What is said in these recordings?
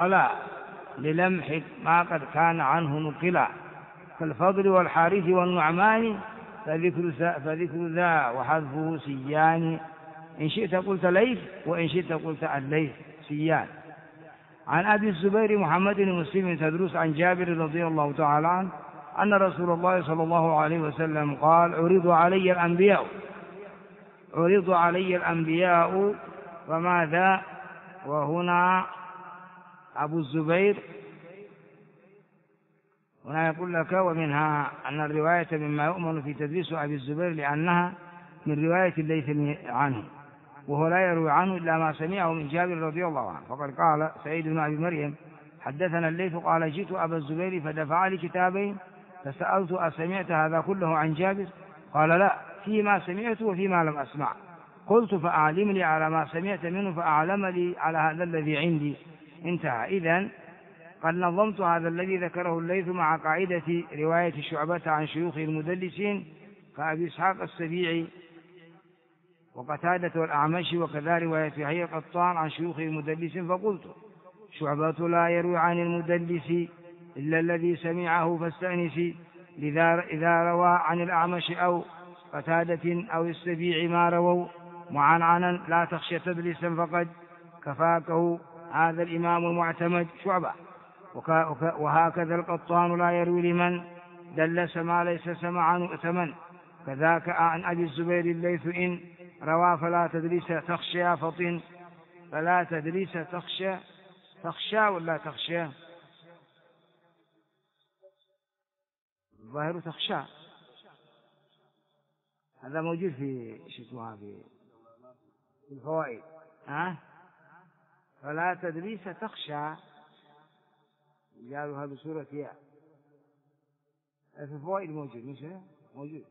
ألا للمح ما قد كان عنه نقلا، كالفضل والحارث والنعمان فذكر ذا وحذفه سيان، إن شئت قلت ليث وإن شئت قلت الليث سيان. عن أبي الزبير محمد بن مسلم تدرس عن جابر رضي الله تعالى عنه أن رسول الله صلى الله عليه وسلم قال: عرض علي الأنبياء فماذا؟ وهنا أبو الزبير هنا يقول لك: ومنها أن الرواية مما يؤمن في تدريس أبي الزبير لأنها من رواية الليث عنه، وهو لا يروي عنه إلا ما سمعه من جابر رضي الله عنه. فقد قال سعيد بن أبي مريم: حدثنا الليث قال: جئت أبا الزبير فدفع لي كتابين فسألت: أسمعت هذا كله عن جابر؟ قال: لا، فيما سمعت وفيما لم أسمع. قلت: فأعلم لي على ما سمعت منه فأعلم لي على هذا الذي عندي. انتهى. إذن قد نظمت هذا الذي ذكره الليث مع قاعدة رواية شعبة عن شيوخ المدلسين كأبي إسحاق السبيعي وقتادة والأعمش، وكذا رواية يحيى القطان عن شيوخ المدلسين. فقلت: شعبة لا يروي عن المدلس إلا الذي سمعه فاستأنسي، إذا روى عن الأعمش أو قتادة أو السبيع ما رووا معنعنا لا تخشى تدلسا فقد كفاكه هذا الإمام المعتمد شعبة. وهكذا القطان لا يروي لمن دلس ما ليس سمعا مؤتمن. كذاك عن أبي الزبير الليث إن روى فلا تدلس تخشى فطن. فلا تدلس تخشى ولا تخشى؟ الظاهر تخشى، هذا موجود في شكوها في الفوائد. فلا تدليس تخشى جعلها بصورة ياء في الفوائد موجود، مش موجود.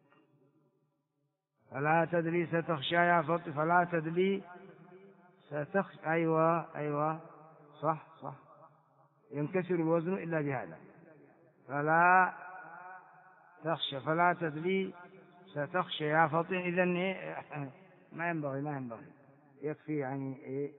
فلا تدليس تخشى يا فط، فلا تدلي ستخشى. أيوة صح ينكسر الوزن إلا بهذا. فلا تخشى فلا تدلي ستخشى يا فطن. إذن ما ينبغي يكفي يعني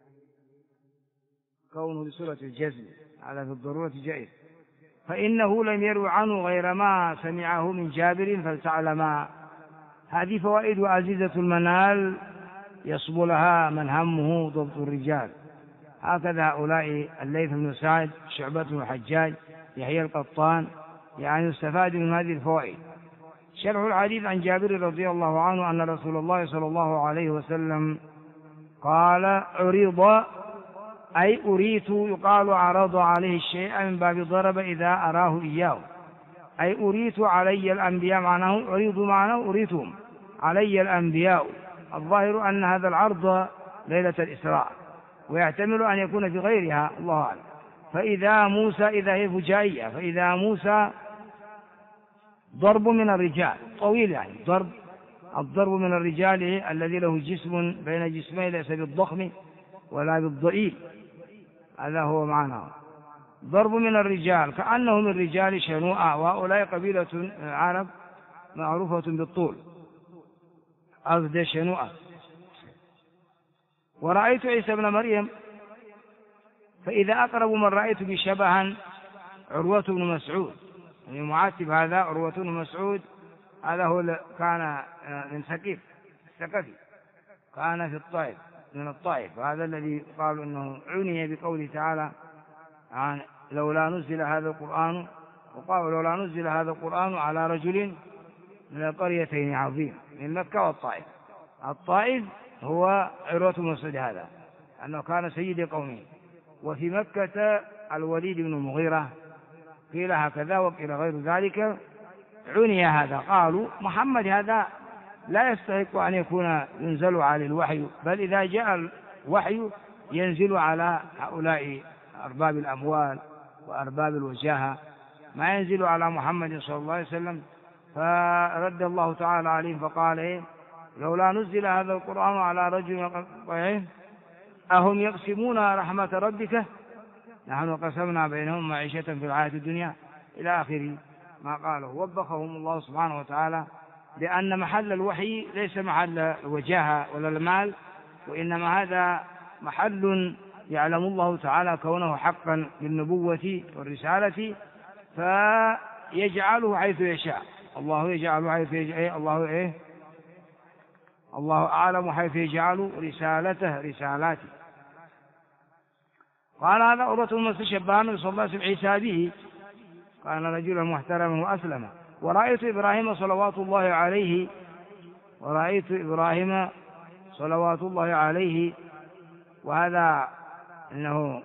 كونه بصورة الجزم على في الضرورة جائز. فإنه لم يروي عنه غير ما سمعه من جابر فلتعلما. هذه فوائد عزيزة المنال يصب لها من همه ضبط الرجال. هكذا هؤلاء الليث بن سعد، شعبة بن الحجاج، يحيى القطان، يعني استفاد من هذه الفوائد. شرح الحديث عن جابر رضي الله عنه أن رسول الله صلى الله عليه وسلم قال: عرض أي أريت، يقال عرض عليه الشيء من باب ضرب إذا أراه إياه، أي أريت علي الأنبياء، معناه عرض معناه أريتهم علي الأنبياء. الظاهر أن هذا العرض ليلة الإسراء، ويحتمل أن يكون في غيرها، الله أعلم. فإذا موسى، إذا هي فجائية، فإذا موسى ضرب من الرجال طويل، يعني الضرب من الرجال الذي له جسم بين جسمين ليس بالضخم ولا بالضئيل، هذا هو معناه. ضرب من الرجال كأنه من رجال شنوءة، وهؤلاء قبيلة العرب معروفة بالطول، أصد شنوءة. ورأيت عيسى ابن مريم، فإذا أقرب من رأيت بشبها عروة بن مسعود، يعني معاتب هذا عروة بن مسعود، هذا هو كان من الثقفي، كان في الطائف، من الطائف، وهذا الذي قالوا أنه عني بقوله تعالى عن لولا نزل هذا القرآن، وقالوا لولا نزل هذا القرآن على رجل من القريتين عظيم، من مكة والطائف. الطائف هو عروة بن مسعود هذا، أنه كان سيد قومه. وفي مكة الوليد بن المغيرة، قيل هكذا وقيل غير ذلك. عني هذا، قالوا محمد هذا لا يستحق أن يكون ينزل على الوحي، بل إذا جاء الوحي ينزل على هؤلاء أرباب الأموال وأرباب الوجاهة، ما ينزل على محمد صلى الله عليه وسلم. فرد الله تعالى عليهم فقال: لولا نزل هذا القرآن على رجل أهم يقسمون رحمة ربك نحن قسمنا بينهم معيشة في الحياة الدنيا إلى آخر ما قاله. وبخهم الله سبحانه وتعالى لأن محل الوحي ليس محل الوجاهة ولا المال، وإنما هذا محل يعلم الله تعالى كونه حقا بالنبوة والرسالة فيجعله حيث يشاء. الله يجعله حيث يشاء. الله أعلم حيث يجعل رسالته رسالاته. قال هذا عروة بن مسعود شبه النبي صلى الله عليه وسلم عيسى به، كان رجلا محترما وأسلم. ورأيت إبراهيم صلوات الله عليه وهذا إنه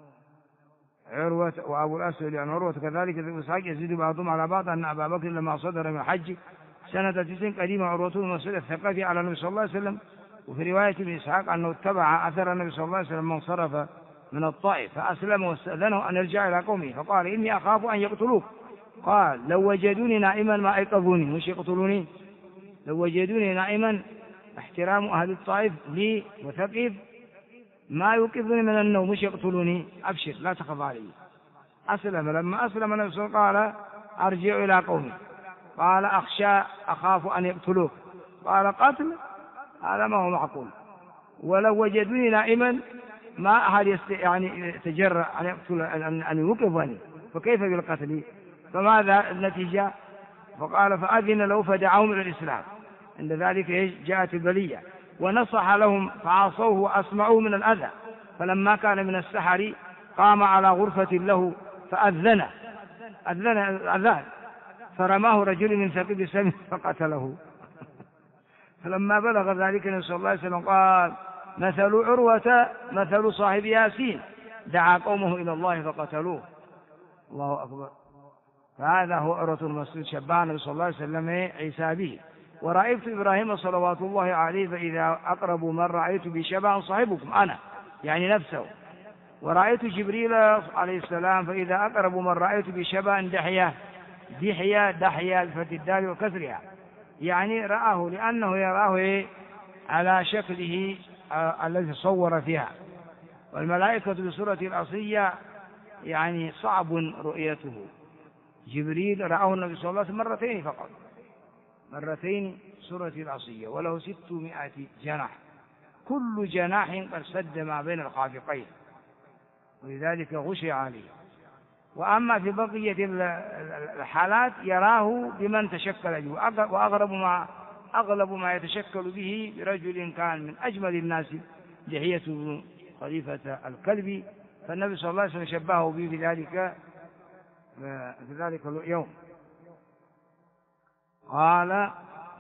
عروة وأبو الأسود يعني عروة كذلك ابن إسحاق يزيد بعضهم على بعض أن أبا بكر لما صدر من الحج سنة 9 قديم عروة بن مسعود الثقفي على النبي صلى الله عليه وسلم. وفي رواية ابن إسحاق أنه اتبع أثر النبي صلى الله عليه وسلم من صرف من الطائف فأسلم واستأذنه أن يرجع إلى قومه فقال إني أخاف أن يقتلوك. قال لو وجدوني نائما ما أيقظوني، مش يقتلوني، لو وجدوني نائما احترام أهل الطائف لي وثقيف ما يوقظني من النوم، مش يقتلوني، أبشر لا تخف علي. أسلم. لما أسلم النبي صلى الله عليه وسلم قال أرجع إلى قومي. قال أخاف أن يقتلوك. قال قتل هذا ما هو معقول، ولو وجدوني نائما ما أحد يعني يتجرأ أن يقتل أن يوقظني، فكيف بالقتل؟ فماذا النتيجة؟ فقال فأذن له فدعاهم إلى الإسلام. عند ذلك جاءت البلية ونصح لهم فعصوه وأسمعوه من الأذى. فلما كان من السحر قام على غرفة له فأذن أذان فرماه رجل من ثقيب سم فقتله. فلما بلغ ذلك النبي صلى الله عليه وسلم قال مثل عروة مثل صاحب ياسين دعا قومه إلى الله فقتلوه. الله أكبر. فهذا هو عروة بن مسعود شبه النبي صلى الله عليه وسلم عيسى به. ورأيت إبراهيم صلوات الله عليه فإذا أقرب من رأيت بشبه صاحبكم أنا يعني نفسه. ورأيت جبريل عليه السلام فإذا أقرب من رأيت بشبه دحية بفتح الدال وكسرها، يعني رآه لأنه يراه على شكله الذي صور فيها. والملائكة بصورة الأصلية يعني صعب رؤيته. جبريل رآه النبي صلى الله عليه وسلم مرتين فقط، مرتين سورة العصية، وله 600 جناح، كل جناح قد سد ما بين الخافقين، ولذلك غشي عليه. وأما في بقية الحالات يراه بمن تشكل به، وأغلب ما يتشكل به برجل كان من أجمل الناس لحيته خليفة الكلب، فالنبي صلى الله عليه وسلم شبهه به في ذلك اليوم. قال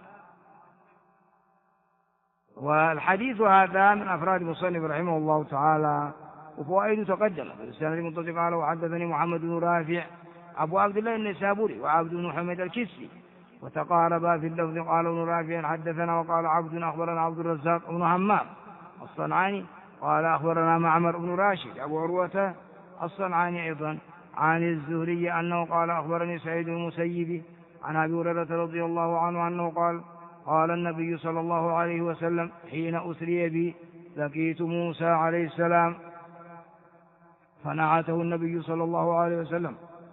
والحديث هذا من أفراد مصنف رحمه الله تعالى، وفوائد تقدم. السند المنطق قال وحدثني محمد بن رافع أبو عبد الله النسابوري وعبد بن حميد الكسي وتقاربا في اللفظ. قال ابن رافع حدثنا وقال عبد أخبرنا عبد الرزاق بن همام الصنعاني قال أخبرنا معمر بن راشد أبو عروة الصنعاني أيضا عن الزهري أنه قال أخبرني سعيد بن المسيب عن أبي هريرة رضي الله عنه أنه قال قال النبي صلى الله عليه وسلم حين أسري بي لقيت موسى عليه السلام فنعته النبي صلى الله عليه وسلم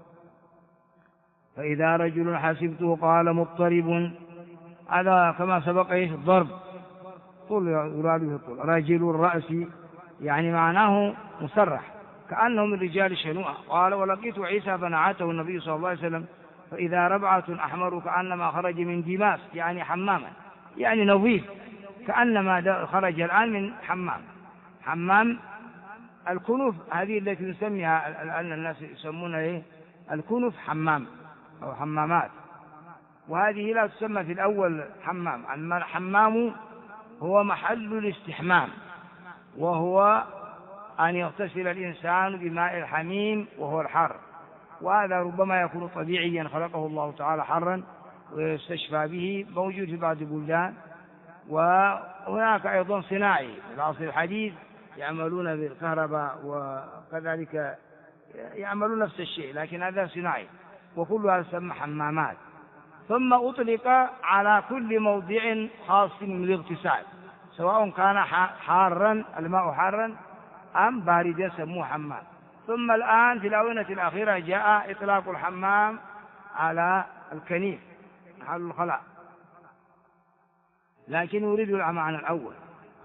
فإذا رجل حسبته قال مضطرب، هذا كما سبق الضرب طول يراد به طول رجل الرأس، يعني معناه مسرح كأنه من رجال شنوءة. قال ولقيت عيسى فنعته النبي صلى الله عليه وسلم فإذا ربعة أحمر كأنما خرج من دماس، يعني حماما، يعني نظيف كأنما خرج الآن من حمام الكنف، هذه التي نسميها الآن الناس يسمونها الكنف حمام أو حمامات، وهذه لا تسمى في الأول حمام. الحمام هو محل الاستحمام، وهو أن يغتسل الإنسان بماء الحميم وهو الحر، وهذا ربما يكون طبيعيا خلقه الله تعالى حرا ويستشفى به، موجود في بعض البلدان. وهناك أيضا صناعي في العصر الحديث يعملون بالكهرباء وكذلك يعملون نفس الشيء، لكن هذا صناعي، وكلها تسمى حمامات. ثم أطلق على كل موضع خاص من الاغتسال، سواء كان حارا الماء حارا أم باردا سموه حمام. ثم الآن في الآونة الأخيرة جاء إطلاق الحمام على الكنيف محل الخلاء، لكن يريد المعنى الأول.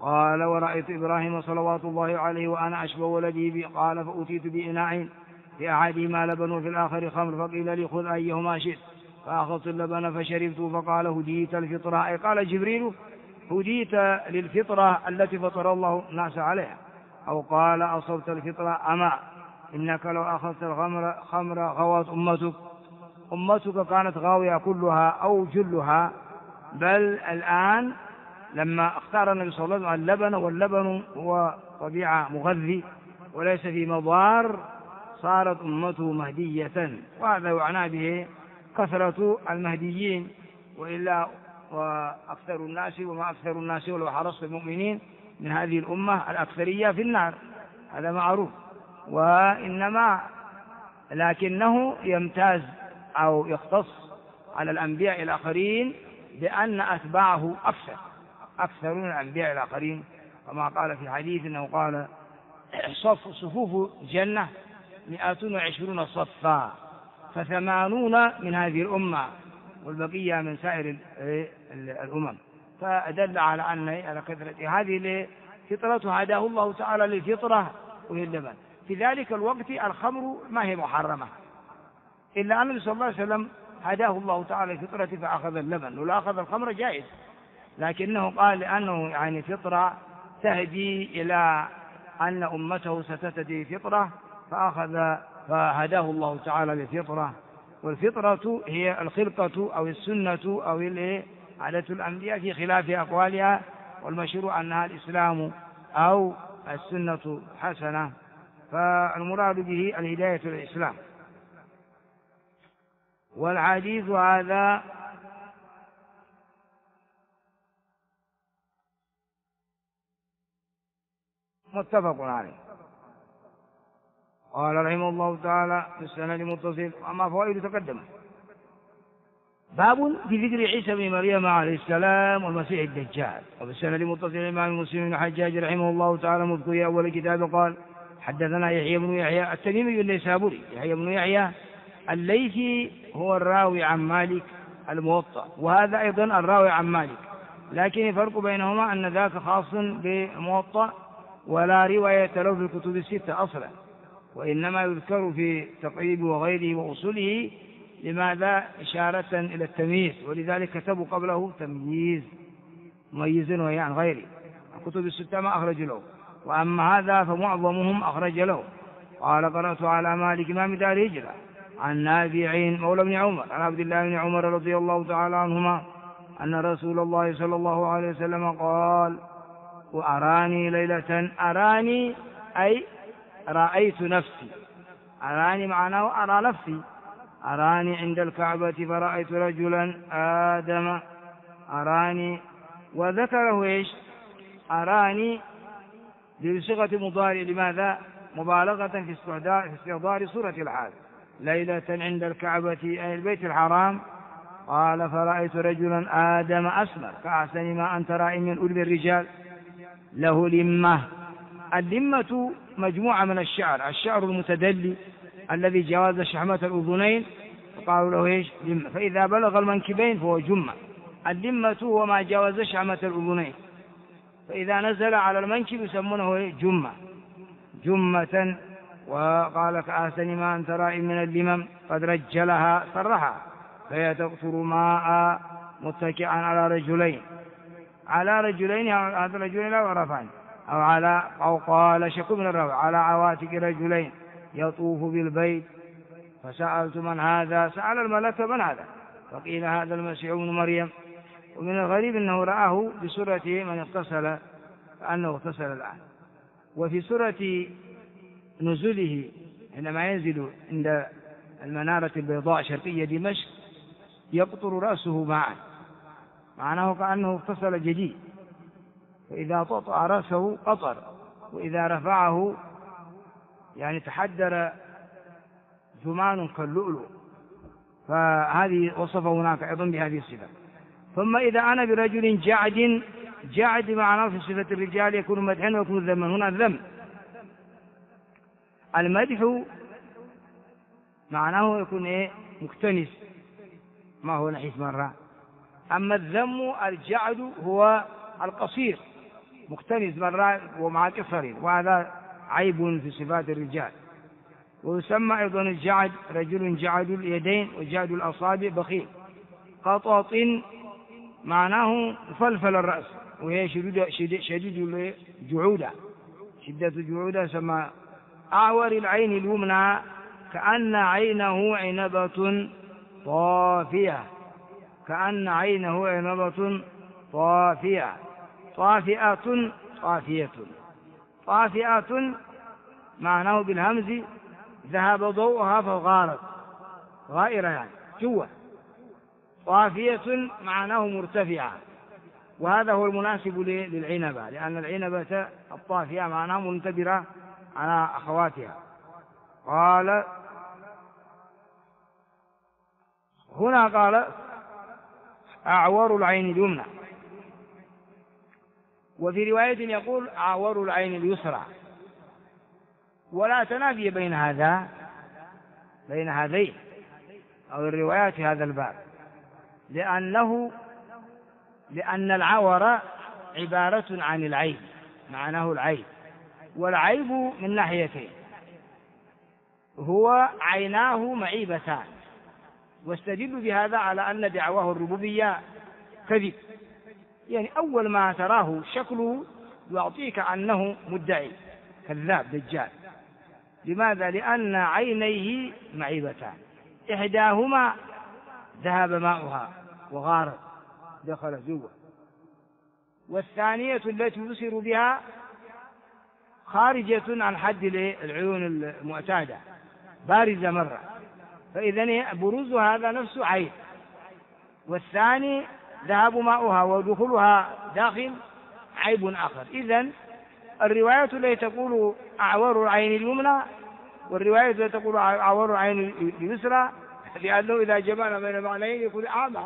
قال ورأيت إبراهيم صلوات الله عليه وأنا أشبه ولدي بي. قال فأتيت بإناء في أحدهما لبن وفي الآخر خمر فقيل لي خذ أيهما شئت فأخذت اللبن فشربت فقال هديت الفطرة، أي قال جبريل هديت للفطرة التي فطر الله الناس عليها، أو قال أصبت الفطرة، أما إنك لو أخذت الخمر غوت أمتك كانت غاوية كلها أو جلها. بل الآن لما اختار النبي صلى الله عليه وسلم اللبن، واللبن هو طبيعة مغذي وليس في مضار، صارت أمته مهدية، وهذا يعنى به كثرة المهديين، وإلا وأكثر الناس وما أكثر الناس ولو حرصت المؤمنين من هذه الأمة الأكثرية في النار، هذا معروف. وإنما لكنه يمتاز أو يختص على الأنبياء الآخرين بأن أتباعه أكثر من الأنبياء الآخرين، كما قال في حديث أنه قال صفوف الجنة 120 صفا، ف80 من هذه الأمة والبقية من سائر الأمم، فأدل على أن على كثرة هذه فطرة هداه الله تعالى للفطرة وهي اللبن. في ذلك الوقت الخمر ما هي محرمة، إلا أن النبي صلى الله عليه وسلم هداه الله تعالى للفطرة فأخذ اللبن، ولو أخذ الخمر جائز، لكنه قال لأنه يعني فطرة تهدي إلى أن أمته ستهتدي فطرة فهداه الله تعالى للفطرة. والفطرة هي الخلقة أو السنة أو عادة الأنبياء في خلاف أقوالها، والمشروع أنها الإسلام أو السنة حسنة، فالمراد به الهداية للإسلام. والحديث هذا متفق عليه. قال رحمه الله تعالى في السند متصل، أما فوائد تقدم. باب في ذكر عيسى بن مريم عليه السلام والمسيح الدجال. وفي السند متصل الإمام مسلم بن الحجاج رحمه الله تعالى مذكور أول الكتاب قال حدثنا يحيى بن يحيى التميمي النيسابوري. يحيى بن يحيى الليثي هو الراوي عن مالك الموطأ، وهذا أيضا الراوي عن مالك، لكن الفرق بينهما أن ذاك خاص بالموطأ ولا رواية له في الكتب الستة أصلا، وإنما يذكر في تقريب وغيره وأصوله. لماذا؟ إشارة إلى التمييز، ولذلك كتبوا قبله تمييز مميز وهي عن غيره. الكتب الستة ما أخرج له، وأما هذا فمعظمهم أخرج له. قال قرأت على مالك إمام دار الهجرة عن نافع مولى بن عمر عن عبد الله بن عمر رضي الله تعالى عنهما أن رسول الله صلى الله عليه وسلم قال وأراني ليلة، أراني أي رأيت نفسي، أراني معناه أرى نفسي، أراني عند الكعبة فرأيت رجلا آدم، أراني، وذكره إيش؟ أراني بصيغة مضارع، لماذا؟ مبالغة في استحضار صورة الحال. ليلة عند الكعبة أي البيت الحرام، قال فرأيت رجلا آدم أسمر كأحسن ما أنت رأي من أولي الرجال، له لمة. اللمة مجموعة من الشعر المتدلي الذي جاوز شحمة الأذنين، فقالوا له إيش؟ لمة. فإذا بلغ المنكبين فهو جمة. اللمة هو ما جاوز شحمة الأذنين، فإذا نزل على المنكب يسمونه جمة، جمة. وقال كأحسن ما أنت رأي من اللمم قد رجلها صرحها، فهي تقطر ماء متكئا على رجلين، على رجلين، هذا الرجلين لا ورفان، أو قال شك من الروع على عواتق رجلين يطوف بالبيت. فسألت من هذا؟ سأل الملك من هذا؟ فقيل هذا المسيح ابن مريم. ومن الغريب أنه رآه بسورة من اغتسل كأنه اغتسل الآن. وفي سورة نزله عندما ينزل عند المنارة البيضاء شرقية دمشق يقطر رأسه معا، معناه كأنه اغتسل جديد، فإذا طأطأ رأسه قطر، وإذا رفعه يعني تحدر جمان كاللؤلؤ، فهذه وصفه هناك أيضا بهذه الصفة. ثم إذا أنا برجل جعد معناه في صفة الرجال يكون مدحا ويكون ذما. هنا الذم، المدح معناه يكون مكتنس، ما هو نحيف مرة. أما الذم الجعد هو القصير مختنز مرات ومع قصر، وهذا عيب في صفات الرجال. ويسمى أيضا الجعد رجل جعد اليدين وجعد الأصابع بخيل. قطط معناه مفلفل الرأس، وهي شديد الجعودة، شدة الجعودة. سمى أعور العين اليمنى كأن عينه عنبة طافية، كأن عينه عنبة طافية. طافئة طافية. طافئة معناه بالهمز ذهب ضوءها فغارت، غائرة يعني جوة. طافية معناه مرتفعة، وهذا هو المناسب للعنبة، لأن العنبة الطافية معناه منتبرة على أخواتها. قال هنا قال أعور العين اليمنى، وفي رواية يقول أعور العين اليسرى، ولا تنافي بين هذين أو الروايات في هذا الباب، لأن العور عبارة عن العيب، معناه العيب، والعيب من ناحيتين، هو عيناه معيبتان. واستدل بهذا على أن دعواه الربوبية كذب، يعني أول ما تراه شكله يعطيك أنه مدعي كذاب دجال. لماذا؟ لأن عينيه معيبتان، إحداهما ذهب ماؤها وغارت دخلت جوه، والثانية التي يبصر بها خارجة عن حد العيون المعتادة، بارزة مرة، فإذا بروز هذا نفسه عيب. والثاني ذهب ماؤها ودخولها داخل عيب آخر. إذن الرواية التي تقول أعور العين اليمنى والرواية التي تقول أعور العين اليسرى، لأنه إذا جمعنا بين معنيين يكون أعمى.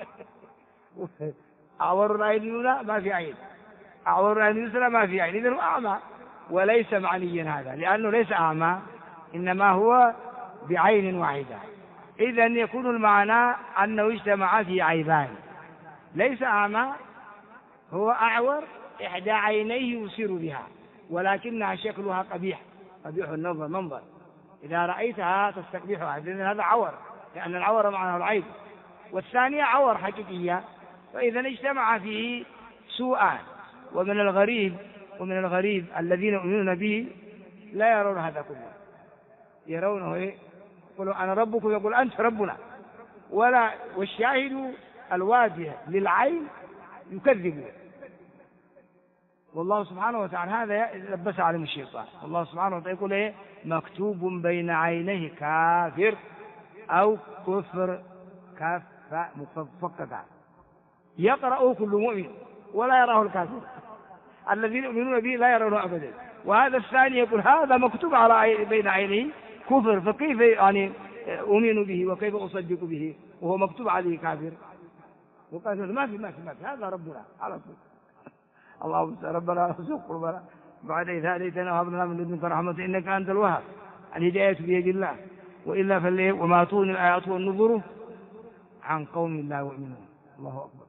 أعور العين اليمنى ما في عين، أعور العين اليسرى ما في عين، إذن هو أعمى، وليس معنيا هذا، لأنه ليس أعمى، إنما هو بعين واحدة. إذن يكون المعنى أنه اجتمع في عيبان، ليس أعمى، هو أعور إحدى عينيه يبصر بها، ولكنها شكلها قبيح النظر، منظر إذا رأيتها تستقبحها، لأن هذا عور، لأن العور معناه العيب، والثانية عور حقيقية. فإذا اجتمع فيه سوءان. ومن الغريب الذين يؤمنون به لا يرون هذا كله، يرونه يقولوا أنا ربكم، يقول أنت ربنا، والشاهد الواجه للعين يكذب. والله سبحانه وتعالى هذا لبس عليهم الشيطان. الله سبحانه وتعالى يقول مكتوب بين عينيه كافر أو كفر، كاف مفقدة، يقرأ كل مؤمن ولا يراه الكافر، الذين يؤمنون به لا يرونه أبدا. وهذا الثاني يقول هذا مكتوب على بين عينيه كفر، فكيف يعني أؤمن به وكيف أصدق به وهو مكتوب عليه كافر؟ وقال ما في هذا ربنا على طول. اللهم ربنا ارزق قلوبنا بعد إذ هديتنا وهب لنا من لدنك رحمة إنك أنت الوهاب. الهداية بيد الله، وإلا وما تغني الآيات والنذر عن قوم لا يؤمنون. الله أكبر.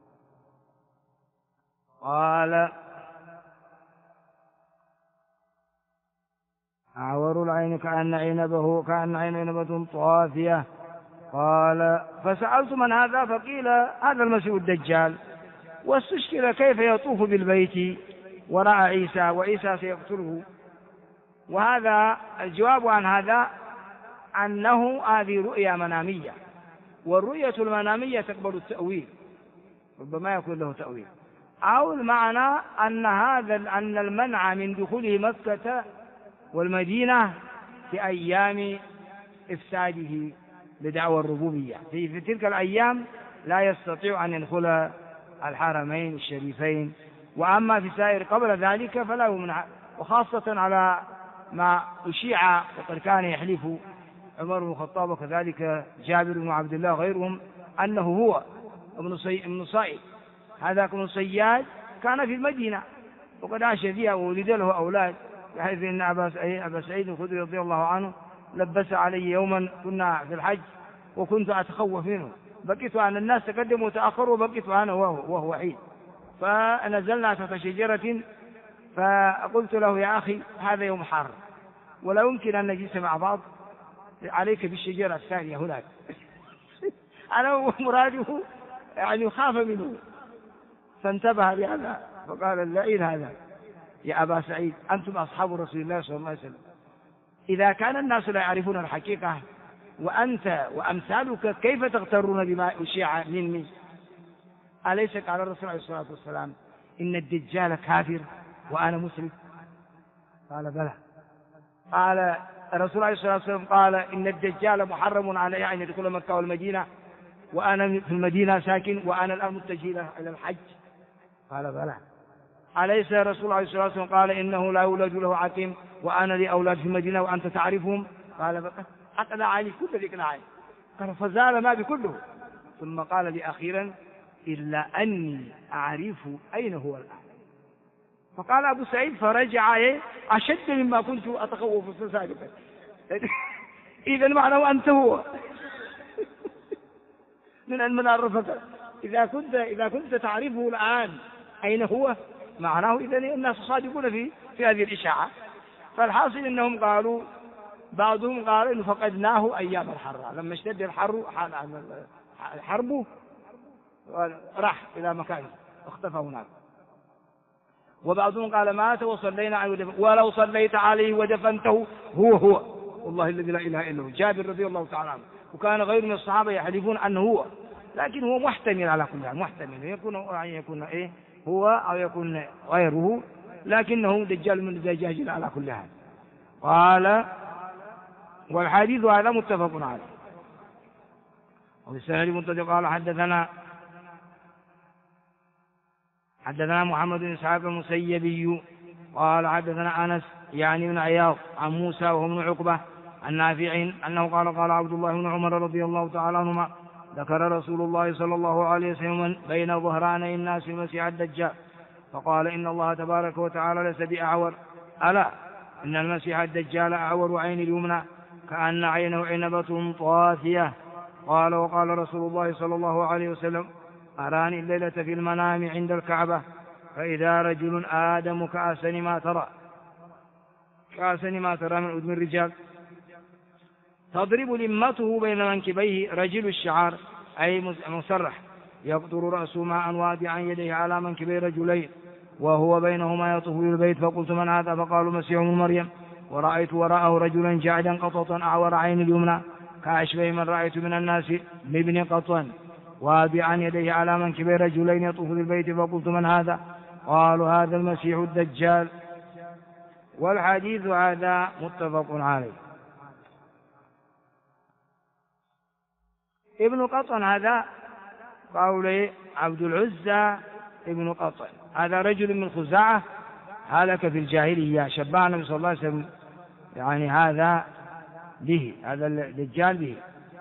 قال أعور العين كأن عنبة طافية. قال فسألت من هذا؟ فقيل هذا المسيح الدجال. واستشكل كيف يطوف بالبيت ورأى عيسى وعيسى سيقتله. وهذا الجواب عن هذا أنه هذه رؤيا منامية، والرؤية المنامية تقبل التأويل، ربما يكون له تأويل، أو المعنى أن المنع من دخوله مكة والمدينة في أيام إفساده لدعوى الربوبية، في تلك الأيام لا يستطيع أن يدخل الحرمين الشريفين، وأما في سائر قبل ذلك فلا يمنع. وخاصة على ما أشيع وقد كان يحلف عمر بن الخطاب وكذلك جابر بن عبد الله وغيرهم أنه هو ابن صائد، هذا ابن صياد كان في المدينة وقد عاش فيها وولد له أولاد، بحيث أن أبا سعيد الخدري رضي الله عنه لبس علي يوما كنا في الحج وكنت أتخوف منه، بقيت أن الناس تقدموا وتأخروا وبقيت أنا وهو وحيد، فنزلنا تحت شجرة فقلت له يا أخي هذا يوم حار ولا يمكن أن نجلس مع بعض، عليك بالشجرة الثانية هناك. أنا مراده يعني خاف منه، فانتبه لهذا فقال اللعين هذا يا أبا سعيد أنتم أصحاب رسول الله صلى الله عليه وسلم، إذا كان الناس لا يعرفون الحقيقة وأنت وأمثالك كيف تغترون بما أشيع مني؟ أليس قال الرسول عليه الصلاة والسلام إن الدجال كافر وأنا مسلم؟ قال بلى. قال الرسول عليه الصلاة والسلام قال إن الدجال محرم علي أن يدخل مكة والمدينة وأنا في المدينة ساكن وأنا الآن متجه إلى الحج؟ قال بلى. أليس الرسول عليه الصلاة والسلام قال إنه لا يولد له عقيم وأنا لي أولاد في المدينة وأنت تعرفهم؟ قال بلى. أقنع عني كل ذلك الآية. قال فزال ما بكله، ثم قال لي أخيرا إلا أني أعرف أين هو الآن. فقال أبو سعيد فرجع أشد مما كنت أتخوف في سابقا. إذا معناه أنت هو. من أن عرفك إذا كنت تعرفه الآن أين هو، معناه إذا الناس صادقون في هذه الإشاعة. فالحاصل أنهم قالوا بعضهم قال إنه فقدناه أيام الحر، لما اشتد الحرب راح إلى مكانه اختفى هناك. وبعضهم قال مات وصلينا عليه ولو صليت عليه ودفنته هو والله الذي لا إله إلا هو. جابر رضي الله تعالى عنه وكان غير من الصحابة يحلفون أنه هو، لكن هو محتمل على كل حال، محتمل يكون هو أو يكون غيره، لكنه دجال من الدجاجين على كل حال. قال والحديث هذا متفق عليه. وفي السند المتصل قال حدثنا محمد بن إسحاق المسيبي قال حدثنا أنس يعني بن عياض عن موسى وهو بن عقبة عن نافع أنه قال عبد الله بن عمر رضي الله تعالى عنهما ذكر رسول الله صلى الله عليه وسلم بين ظهراني الناس المسيح الدجال فقال إن الله تبارك وتعالى ليس بأعور، ألا إن المسيح الدجال أعور عين اليمنى كأن عينه عنبة طافية. قال وقال رسول الله صلى الله عليه وسلم أراني الليلة في المنام عند الكعبة فإذا رجل آدم كأسن ما ترى من أذن الرجال تضرب لمته بين منكبيه رجل الشعار أي مسرح يقطر رأسه ماء وادعا يديه على منكبي رجلين وهو بينهما يطوف بالبيت. فقلت من هذا؟ فقالوا مسيح ابن مريم. ورأيت وراءه رجلا جعدا قططا أعور عين اليمنى كأشبه من رأيت من الناس بابن قطن وادعا يديه على منكبي رجلين يطوف بالبيت. فقلت من هذا؟ قالوا هذا المسيح الدجال. والحديث هذا متفق عليه. ابن قطن هذا قول عبد العزى ابن قطن، هذا رجل من خزاعة هلك في الجاهلية شبه النبي صلى الله عليه وسلم، يعني هذا به، هذا الدجال به.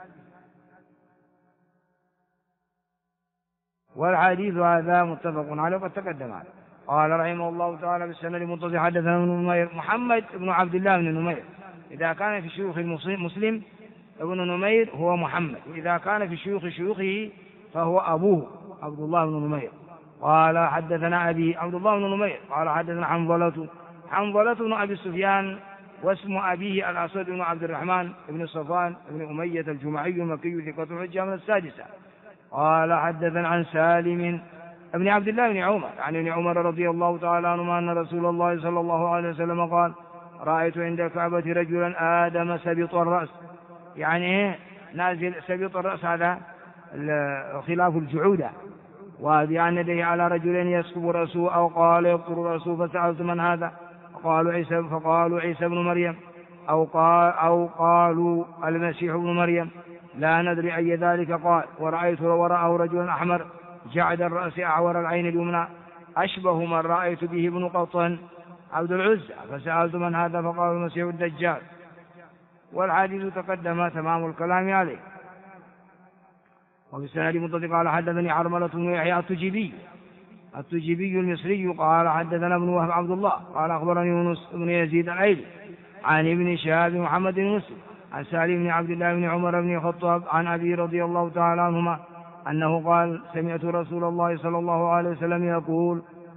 والحديث هذا متفق عليه وقد تقدم عليه. قال رحمه الله تعالى بالسند المتصل حدثنا ابن نمير محمد بن عبد الله بن نمير، إذا كان في شيوخ مسلم ابن نمير هو محمد، وإذا كان في شيوخه فهو أبوه عبد الله بن نمير. قال حدثنا أبي عبد الله بن نمير قال حدثنا حنظلة بن أبي سفيان واسم أبيه الأسود بن عبد الرحمن بن صفوان بن أمية الجمعي المكي ثقة الحجة من السادسة. قال حدثنا عن سالم ابن عبد الله بن عمر عن ابن عمر رضي الله تعالى عنهما أن رسول الله صلى الله عليه وسلم قال رأيت عند الكعبة رجلا آدم سبط الرأس، يعني نازل سبط الرأس هذا خلاف الجعودة، وبأن يديه على رجلين يسكب رأسه أو قال يبطر رأسه. فسألت من هذا؟ فقالوا عيسى بن مريم أو قالوا المسيح ابن مريم، لا ندري أي ذلك. قال ورأيت وراءه رجل أحمر جعد الرأس أعور العين اليمنى أشبه من رأيت به ابن قطن عبد العزى. فسألت من هذا؟ فقالوا المسيح الدجال. والحديث تقدم تمام الكلام عليه. وفي السند المتصل قال حدثني عرملة بن يحيى التجيبي المصري قال حدثنا ابن وهب عبد الله قال أخبرني يونس بن يزيد الأيلي عن ابن شهاب محمد بن مسلم عن سالم بن عبد الله بن عمر بن الخطاب عن أبي رضي الله تعالى عنهما أنه قال سمعت رسول الله صلى الله عليه وسلم يقول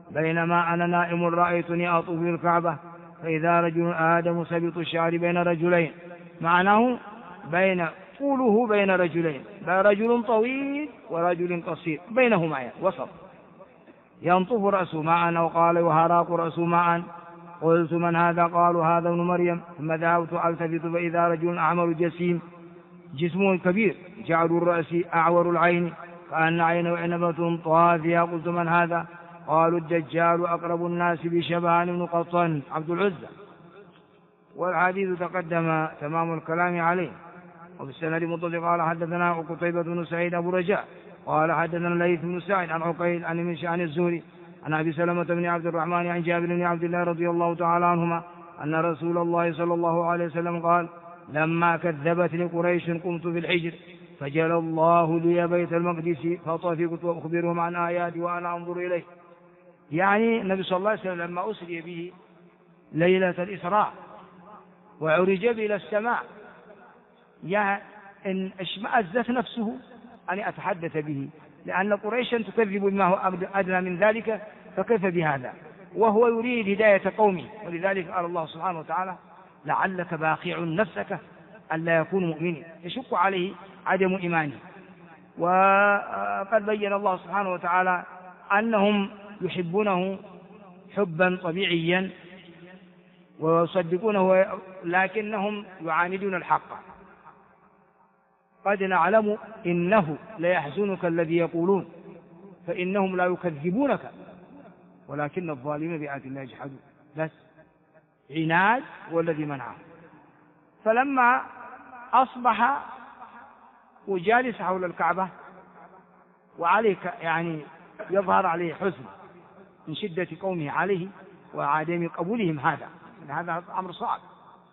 بينما أنا نائم رأيتني أطوف بالكعبة فإذا رجل آدم سبط الشعر بين رجلين، معناه بين طوله بين رجلين، رجل طويل ورجل قصير بينهما يعني وسط، ينطف رأسه معا، وقال وهراق رأسه معا. قلت من هذا؟ قالوا هذا ابن مريم. ثم ذهبت ألتفت فإذا رجل أعمر جسيم جسمه كبير جعل الرأس أعور العين كأن عينه عنبة طافية. قلت من هذا؟ قالوا الدجال أقرب الناس بشبهان بن قطان عبد العزى. والحديث تقدم تمام الكلام عليه. وفي السند متصل قال حدثنا قتيبة بن سعيد أبو رجاء قال حدثنا الليث بن سعيد عن عقيل عن الزهري عن أبي سلمة بن عبد الرحمن عن جابر بن عبد الله رضي الله تعالى عنهما أن رسول الله صلى الله عليه وسلم قال لما كذبتني قريش قمت في الحجر فجل الله لي بيت المقدس فطفقت وأخبرهم عن آياتي وأنا أنظر إليه. يعني النبي صلى الله عليه وسلم لما أسري به ليلة الإسراء وعرج به إلى السماء يعني إن اشمأزت نفسه أن أتحدث به، لأن قريشا تكذب بما هو أدنى من ذلك، فكيف بهذا وهو يريد هداية قومه. ولذلك قال الله سبحانه وتعالى لعلك باخع نفسك ألا يكون مؤمنين، يشق عليه عدم إيمانه. وقد بين الله سبحانه وتعالى أنهم يحبونه حبا طبيعيا ويصدقونه، لكنهم يعاندون الحق. قد نعلم إنه ليحزنك الذي يقولون فإنهم لا يكذبونك ولكن الظالمين بآيات الله يجحدون. بس عناد والذي منعه. فلما أصبح وجالس حول الكعبة وعليه يعني يظهر عليه حزن من شدة قومه عليه وعدم قبولهم هذا أمر صعب.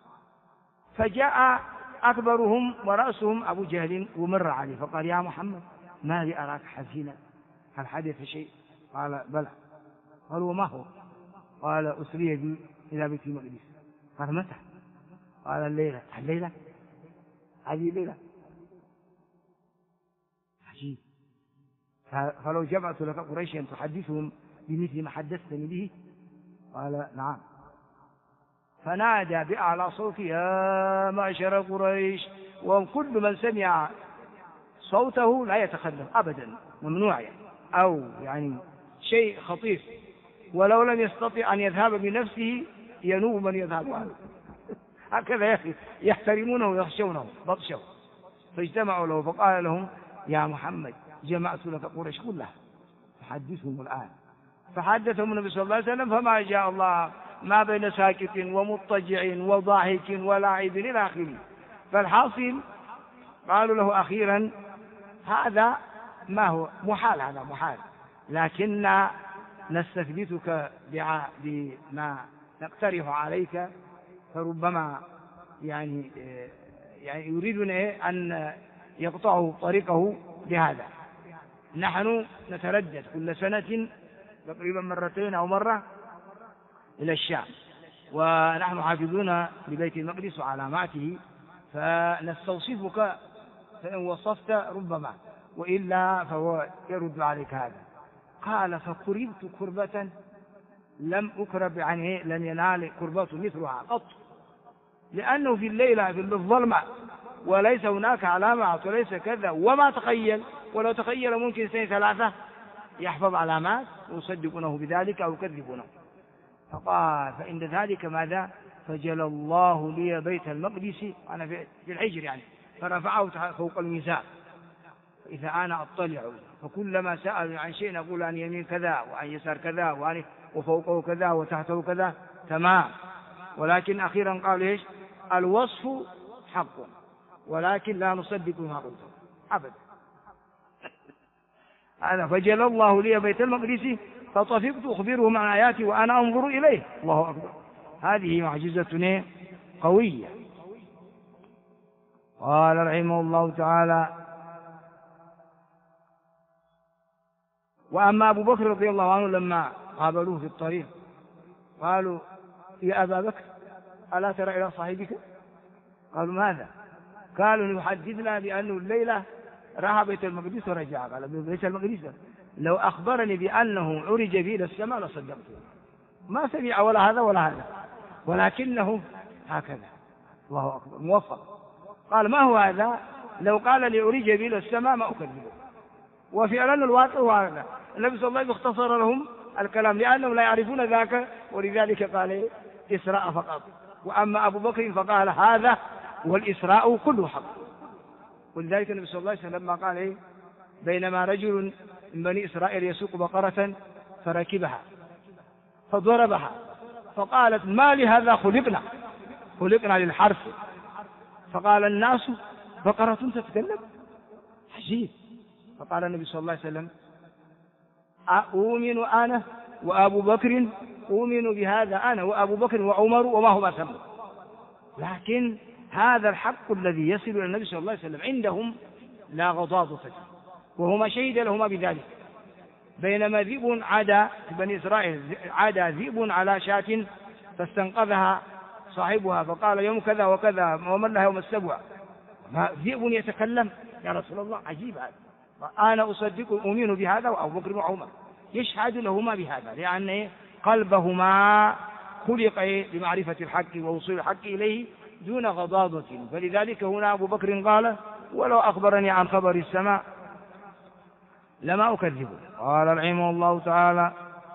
فجاء أكبرهم ورأسهم أبو جهل ومر عليه فقال يا محمد ما لي أراك حزينا، هل حدث شيء؟ قال بلى. قال وما هو؟ قال أسري بي إلى بيت المقدس. قال متى؟ قال الليلة هذه الليلة. عجيب. فلو جمعت لك قريشا تحدثهم بمثل ما حدثتني به. قال نعم. فنادى بأعلى صوته يا معشر قريش، وكل من سمع صوته لا يتخلف أبدا، ممنوع يعني، أو يعني شيء خطير، ولو لم يستطع أن يذهب بنفسه ينوب من يذهب عنه. هكذا يا أخي يحترمونه ويخشونه بطشه. فاجتمعوا له فقال لهم يا محمد جمعت لك قريش كلها فحدثهم الآن. فحدثهم النبي صلى الله عليه وسلم فما جاء الله ما بين ساكت ومضطجع وضاحك ولاعب إلى آخره. فالحاصل قالوا له أخيرا هذا ما هو محال، هذا محال، لكن نستثبتك بما نقترح عليك، فربما يعني يريدون أن يقطعوا طريقه بهذا. نحن نتردد كل سنة تقريبا مرتين أو مرة إلى الشام، ونحن حافظون لبيت المقدس وعلاماته، فنستوصفك فإن وصفت ربما، وإلا فهو يرد عليك هذا. قال فكربت كربة لم أكرب عنه، لم ينال كربة مثلها قط، لأنه في الليلة في الظلمة وليس هناك علامات وليس كذا، وما تخيل، ولو تخيل ممكن سنة 3 يحفظ علامات ويصدقونه بذلك أو يكذبونه. فقال فإن ذلك ماذا؟ فجل الله لي بيت المقدس، أنا في الحجر يعني، فرفعه فوق الميزان، فإذا أنا أطلع فكلما سأل عن شيء نقول عن يمين كذا وعن يسار كذا وفوقه كذا وتحته كذا تمام. ولكن أخيرا قال إيش؟ الوصف حق ولكن لا نصدق ما قلت أبدا. هذا فجل الله لي بيت المقدس فطفقت أخبرهم عن آياتي وأنا أنظر إليه. الله أكبر، هذه معجزة قوية. قال رحمه الله تعالى وأما أبو بكر رضي الله عنه لما قابلوه في الطريق قالوا يا أبا بكر ألا ترى إلى صاحبك؟ قالوا ماذا؟ قالوا يحدثنا بأنه الليلة راح بيت المقدس ورجع. قال بيت المقدس لو أخبرني بأنه عرج به إلى السماء لصدقته، ما سمع ولا هذا ولا هذا، ولكنه هكذا. الله أكبر، موفق. قال ما هو هذا؟ لو قال لي عرج به إلى السماء ما أكذبه. وفعلا الواقع هو هذا. النبي صلى الله عليه وسلم اختصر لهم الكلام لأنهم لا يعرفون ذاك، ولذلك قال إسراء فقط. وأما أبو بكر فقال هذا والإسراء كله حق. ولذلك النبي صلى الله عليه وسلم لما قال بينما رجل من بني إسرائيل يسوق بقرة فركبها فضربها فقالت ما لهذا خلقنا للحرث. فقال الناس بقرة تتكلم، عجيب. فقال النبي صلى الله عليه وسلم أؤمن أنا وأبو بكر، أؤمن بهذا أنا وأبو بكر وعمر وما هو أثم. لكن هذا الحق الذي يصل إلى النبي صلى الله عليه وسلم عندهم لا غضاض فيه، وهما شهد لهما بذلك. بينما ذئب عدا في بني إسرائيل، عدا ذئب على شاة فاستنقذها صاحبها فقال يوم كذا وكذا ومن لها يوم السبع، ذئب يتكلم يا رسول الله، عجيب هذا. أنا أصدق أؤمن بهذا وأبو بكر وعمر يشهد لهما بهذا، لأن قلبهما خلق بمعرفة الحق ووصول الحق إليه دون غضاضة. فلذلك هنا أبو بكر قال ولو أخبرني عن خبر السماء لما أكذبه. قال رحمه الله تعالى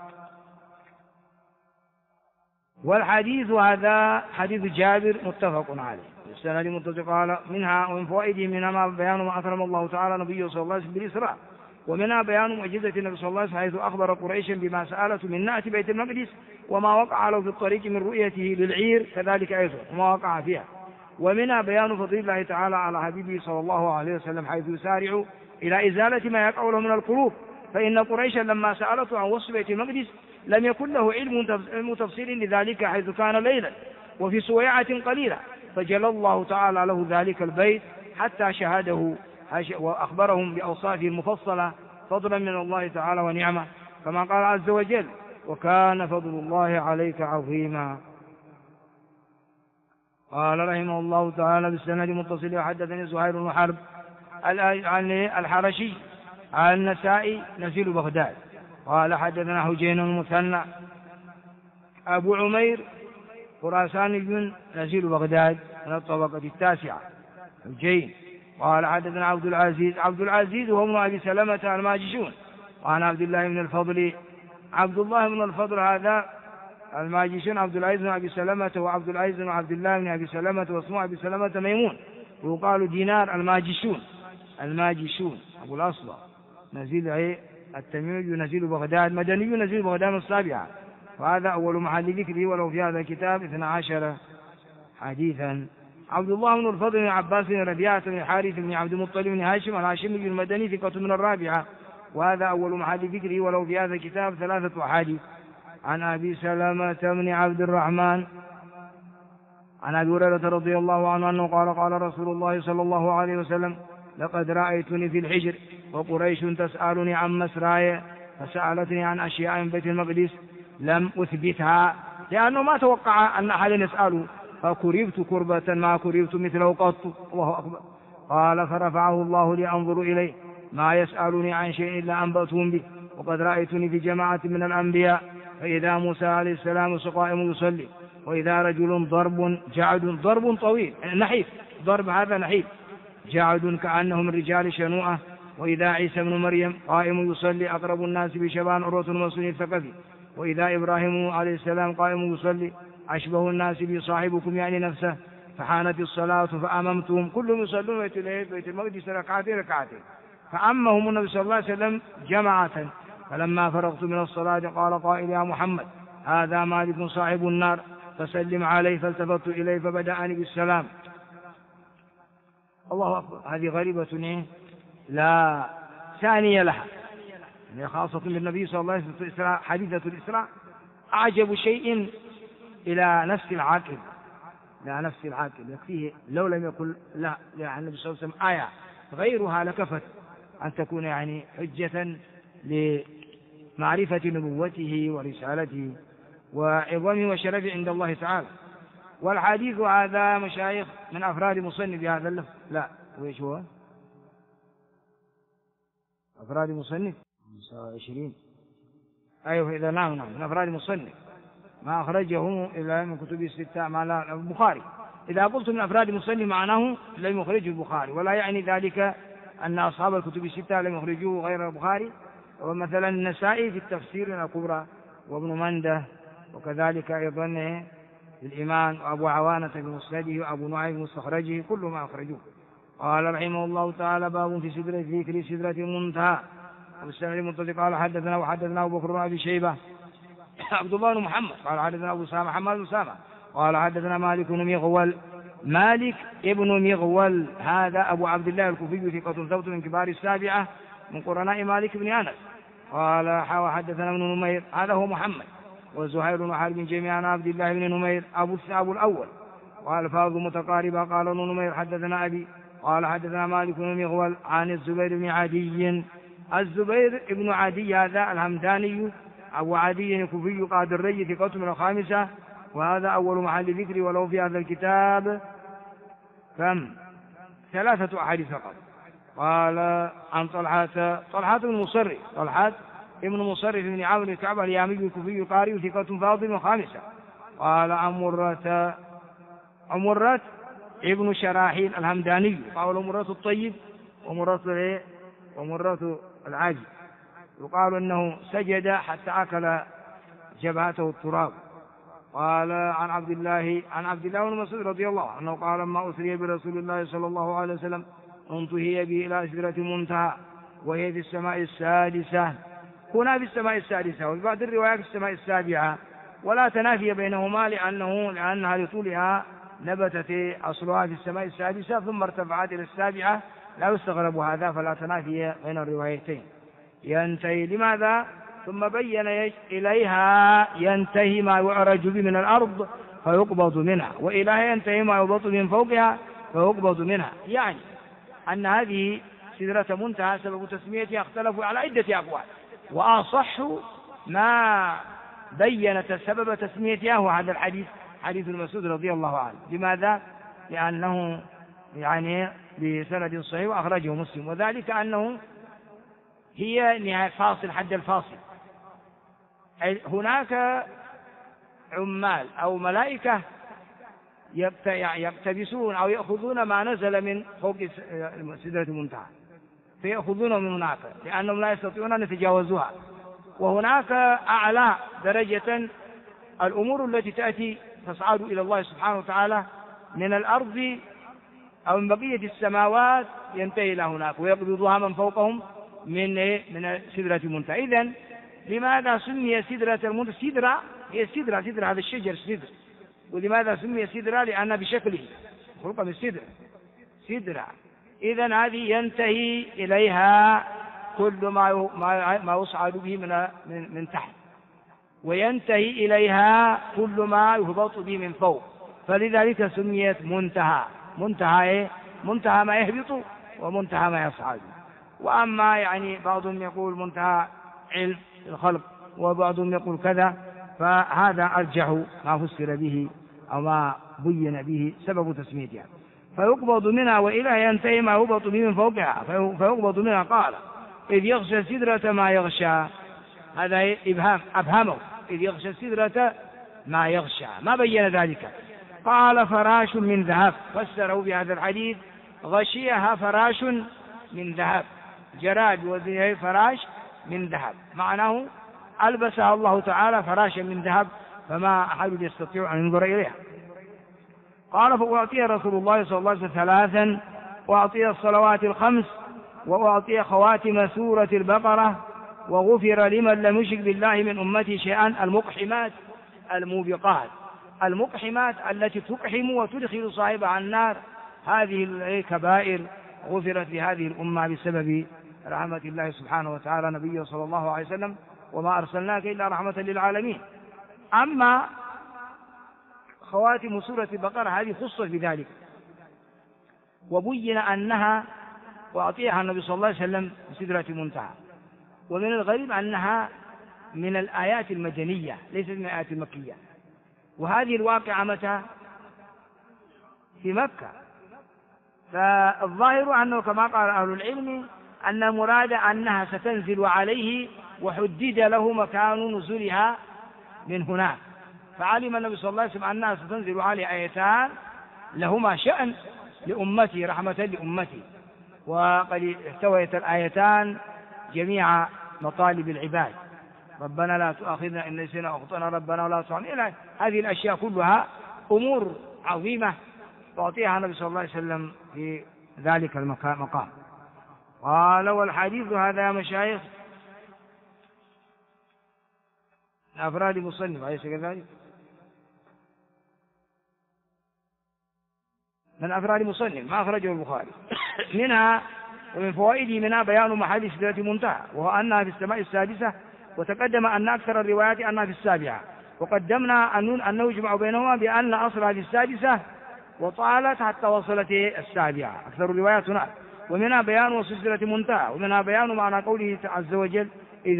والحديث هذا حديث جابر متفق عليه السند متصل. قال منها ومن فوائده منها بيان ما أكرم الله تعالى نبيه صلى الله عليه وسلم بالإسراء، ومنها بيان معجزة النبي صلى الله عليه وسلم حيث أخبر قريشا بما سألته من نأتي بيت المقدس وما وقع له في الطريق من رؤيته للعير كذلك أيضا وما وقع فيها. ومنها بيان فضل الله تعالى على حبيبه صلى الله عليه وسلم حيث يسارع إلى إزالة ما يقع له من القلوب، فإن قريشا لما سألته عن وصف بيت المقدس لم يكن له علم تفصيل لذلك حيث كان ليلا وفي سويعة قليلة، فجل الله تعالى له ذلك البيت حتى شهده وأخبرهم بأوصافه المفصلة فضلا من الله تعالى ونعمة، كما قال عز وجل وكان فضل الله عليك عظيما. قال رحمه الله تعالى بالسند المتصل وحدثني زهير بن حرب عن الحرشي عن النسائي نزيل بغداد قال حدثنا حجين المثنى أبو عمير خراساني نزيل بغداد من الطبقة التاسعة حجين. قال حدثنا عبد العزيز وهو ابن أبي سلمة الماجشون، وعن عبد الله بن الفضل هذا الماجشون عبد العزيز بن أبي سلمة وعبد العزيز بن عبد الله بن أبي سلمة واسمه أبي سلمة ميمون، ويقال دينار الماجشون أبو الأصبع نزيل التميمي نزيل بغداد مدني نزيل بغداد السابعة، وهذا أول محل ذكره ولو في هذا الكتاب 12 حديثا. عبد الله بن الفضل بن عباس بن ربيعة بن حارث بن عبد المطلب بن هاشم الهاشمي المدني ثقة من الرابعة، وهذا أول محل ذكره ولو في هذا الكتاب 3 أحاديث. عن أبي سلمة بن عبد الرحمن عن أبي هريرة رضي الله عنه أنه قال رسول الله صلى الله عليه وسلم لقد رأيتني في الحجر وقريش تسألني عن مسراي فسألتني عن أشياء من بيت المقدس لم أثبتها، لأنه ما توقع أن أحد يسأله، فكربت كربة ما كربت مثله قط. الله أكبر. قال فرفعه الله لأنظر إليه ما يسألني عن شيء إلا أنبأتهم به، وقد رأيتني في جماعة من الأنبياء فإذا موسى عليه السلام قائم يصلي، وإذا رجل ضرب طويل نحيف، ضرب هذا نحيف جعد كأنه من رجال شنوءة، وإذا عيسى بن مريم قائم يصلي أقرب الناس بشبان عروة المسلم الثقفي، وإذا إبراهيم عليه السلام قائم يصلي أشبه الناس بصاحبكم يعني نفسه، فحانت الصلاة فأممتهم كلهم يصلون بيت المقدس ركعتين فأمهم النبي صلى الله عليه وسلم جماعة، فلما فرغت من الصلاة قال قائل يا محمد هذا مالك صاحب النار فسلم عليه، فالتفت إليه فبدأني بالسلام. الله أكبر. هذه غريبة لا ثانية لها، يعني خاصة بالنبي صلى الله عليه وسلم حديثة الإسراء أعجب شيء إلى نفس العاقل يكفيه لو لم يقل لا يعني النبي صلى الله عليه وسلم آية غيرها لكفت أن تكون يعني حجة لمعرفة نبوته ورسالته وعظمه وشرفه عند الله تعالى. والحديث هذا مشايخ من أفراد مصنف بهذا اللفظ لا وإيش هو أفراد مصنف 29. أيوه إذا نعم من أفراد المصنف ما أخرجه إلا من كتب الستة مع البخاري. إذا قلت من أفراد المصنف معناه لم يخرجه البخاري، ولا يعني ذلك أن أصحاب الكتب الستة لم يخرجوه غير البخاري. ومثلا النسائي في التفسير الكبرى، وابن منده، وكذلك أيضا الإمام وأبو عوانة في مسنده، وأبو نعيم في مستخرجه، كل ما أخرجوه. قال رحمه الله تعالى: باب في ذكر سدرة المنتهى. والسند المتصل قال: حدثنا أبو بكر بن أبي شيبة عبد الله بن محمد قال: حدثنا أبو سامة محمد بن سامة قال: حدثنا مالك ابن مغول هذا أبو عبد الله الكوفي ثقة ثبت من كبار السابعة من قرناء مالك بن أنس. قال: حدثنا ابن نمير هذا هو محمد، وزهير بن حرب جميعا عن عبد الله بن نمير أبو الأول، والألفاظ متقاربة. قال ابن نمير: حدثنا أبي قال: حدثنا مالك بن مغول عن الزبير بن عدي. الزبير بن عدي هذا الهمداني أبو عدي الكوفي قادري ثقة من الخامسة، وهذا أول محل ذكر، ولو في هذا الكتاب 3 أحاديث فقط. قال: عن طلحة ابن مصرف بن عمرو بن كعب اليامي الكوفي قارئ ثقة فاضل خامسة. قال: عن مرة ابن شراحيل الهمداني قال: مرة الطيب ومرة العاجز، يقال أنه سجد حتى أكل جبهته التراب. قال: عن عبد الله بن مسعود رضي الله عنه قال: لما أسري برسول الله صلى الله عليه وسلم انتهي به إلى سدرة المنتهى، وهي في السماء السادسة. هنا في السماء السادسة، وفي بعض الروايات في السماء السابعة، ولا تنافي بينهما لأنها لطولها نبتت أصلها في السماء السادسة ثم ارتفعت إلى السابعة، لا يستغرب هذا، فلا تنافي بين الروايتين. ينتهي لماذا؟ ثم بين إليها ينتهي ما يعرج به من الأرض فيقبض منها، وإليها ينتهي ما يبط من فوقها فيقبض منها. يعني أن هذه سدرة منتهى سبب تسميتها اختلفوا على عدة أقوال، وأصح ما بين سبب تسميتها هو هذا الحديث، حديث المسعود رضي الله عنه. لماذا؟ لأنه يعني بسند صحيح وأخرجه مسلم، وذلك أنه هي نهاية فاصل، حد الفاصل. هناك عمال أو ملائكة يقتبسون أو يأخذون ما نزل من فوق سدرة المنتهى فيأخذونه من هناك، لأنهم لا يستطيعون أن يتجاوزوها. وهناك أعلى درجة الأمور التي تأتي تصعد إلى الله سبحانه وتعالى من الأرض أو من بقية السماوات ينتهي إلى هناك، ويقبضها من فوقهم من سدرة المنتهى. إذن لماذا سمي سدرة المنتهى سدرة؟ هي سدرة هذا الشجر سدر. ولماذا سمي سدرة؟ لأن بشكله خلق من سدرة. إذن هذه ينتهي إليها كل ما يصعد به من تحت، وينتهي إليها كل ما يهبط به من فوق، فلذلك سميت منتهى. منتهى ما يهبط ومنتهى ما يصعد. وأما يعني بعضهم يقول منتهى علم الخلق، وبعضهم يقول كذا، فهذا أرجح ما فسر به أو ما بين به سبب تسميتها. فيقبض منها وإلى ينتهي ما يهبط به من فوقها فيقبض منها. قال: إذ يغشى السدرة ما يغشى، هذا أبهمه، إذ يغشى السدرة ما يغشى، ما بين ذلك. قال: فراش من ذهب، فسره بهذا الحديث: غشيها فراش من ذهب، جراد وزنه فراش من ذهب، معناه ألبسها الله تعالى فراشا من ذهب، فما أحد يستطيع أن ينظر إليها. قال: فأعطي رسول الله صلى الله عليه وسلم 3، وأعطي الصلوات الخمس، وأعطي خواتم سورة البقرة، وغفر لمن لم يشرك بالله من أمتي شيئا. المقحمات الموبقات، المقحمات التي تقحم وتدخل صاحبها النار، هذه الكبائر غفرت لهذه الأمة بسبب رحمة الله سبحانه وتعالى نبيه صلى الله عليه وسلم: وما أرسلناك إلا رحمة للعالمين. أما خواتم سورة البقرة هذه خصت بذلك، وبين أنها وأعطيها النبي صلى الله عليه وسلم بسدرة المنتهى. ومن الغريب أنها من الآيات المدنية ليست من الآيات المكية، وهذه الواقعة متى؟ في مكة. فالظاهر أنه كما قال أهل العلم أن المراد أنها ستنزل عليه وحدد له مكان نزولها من هناك، فعلم النبي صلى الله عليه وسلم أنها ستنزل عليه آيتان لهما شأن لأمتي، رحمة لأمتي، وقد احتويت الآيتان جميع مطالب العباد: ربنا لا تؤاخذنا إن نسينا أو أخطأنا، ربنا ولا تحرمنا، إلى هذه الأشياء كلها أمور عظيمة تعطيها النبي صلى الله عليه وسلم في ذلك المقام. قال: والحديث هذا يا مشايخ من أفراد مصنف، أليس كذلك؟ من أفراد مصنف ما أخرجه البخاري. منها ومن فوائده منها بيان محل سدرة منتهى، وهو أنها في السماء السادسة، وتقدم أن أكثر الروايات أنها في السابعة، وقدمنا أن نجمع بينهما بأن أصلها في السادسة وطالت حتى وصلت السابعة، أكثر الروايات هناك. ومنها بيان سدرة منتهى، ومنها بيان معنى قوله عز وجل: إذ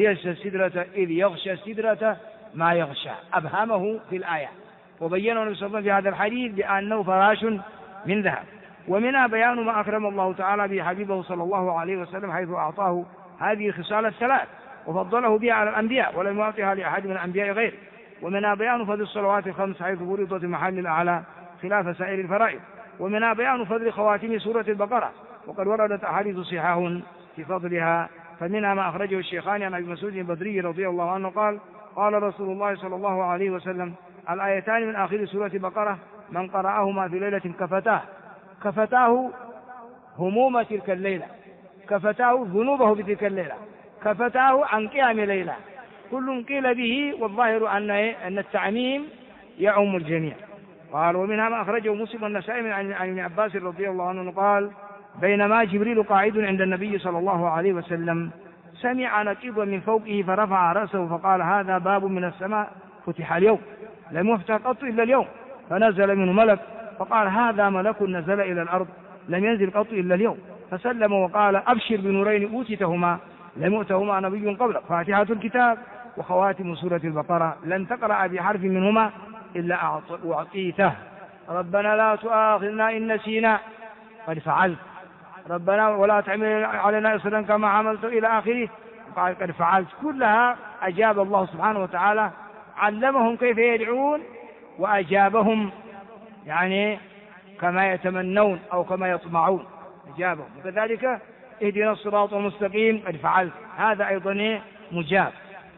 يغشى السدرة ما يغشى، أبهمه في الآية، وبينه النبي صلى الله عليه وسلم في هذا الحديث بأنه فراش من ذهب. ومنها بيان ما أكرم الله تعالى به حبيبه صلى الله عليه وسلم، حيث أعطاه هذه الخصال الثلاث وفضله بها على الأنبياء ولم يعطها لأحد من الأنبياء غيره. ومنها بيان فضل الصلوات الخمس حيث فرضت المحل الأعلى خلاف سائر الفرائض. ومنها بيان فضل خواتم سورة البقرة، وقد وردت أحاديث صحاح في فضلها، فمنها ما أخرجه الشيخان عن أبي مسعود البدري رضي الله عنه قال: قال رسول الله صلى الله عليه وسلم: الآيتان من آخر سورة البقرة من قرأهما في ليلة كفتاه هموم تلك الليلة، كفتاه ذنوبه في تلك الليلة، كفتاه عن قيام ليلة. كل قيل به، والظاهر أن التعميم يعم الجميع. قال: ومنها ما أخرجه مسلم والنسائي عن ابن عباس رضي الله عنه قال: بينما جبريل قاعد عند النبي صلى الله عليه وسلم سمع نقيضا من فوقه فرفع رأسه فقال: هذا باب من السماء فتح اليوم، لم يفتح قط إلا اليوم. فنزل منه ملك فقال: هذا ملك نزل إلى الأرض، لم ينزل قط إلا اليوم. فسلم وقال: أبشر بنورين أوتيتهما لم يؤتهما نبي قبلك، فاتحة الكتاب وخواتم سورة البقرة، لن تقرأ بحرف منهما إلا أعطيته. ربنا لا تؤاخذنا إن نسينا، قد فعلت. ربنا ولا تحمل علينا إصرا كما عملت، إلى آخره، قال: قد فعلت. كلها أجاب الله سبحانه وتعالى، علمهم كيف يدعون وأجابهم يعني كما يتمنون أو كما يطمعون، أجابهم. وكذلك اهدنا الصراط المستقيم، قد فعلت، هذا أيضا مجاب.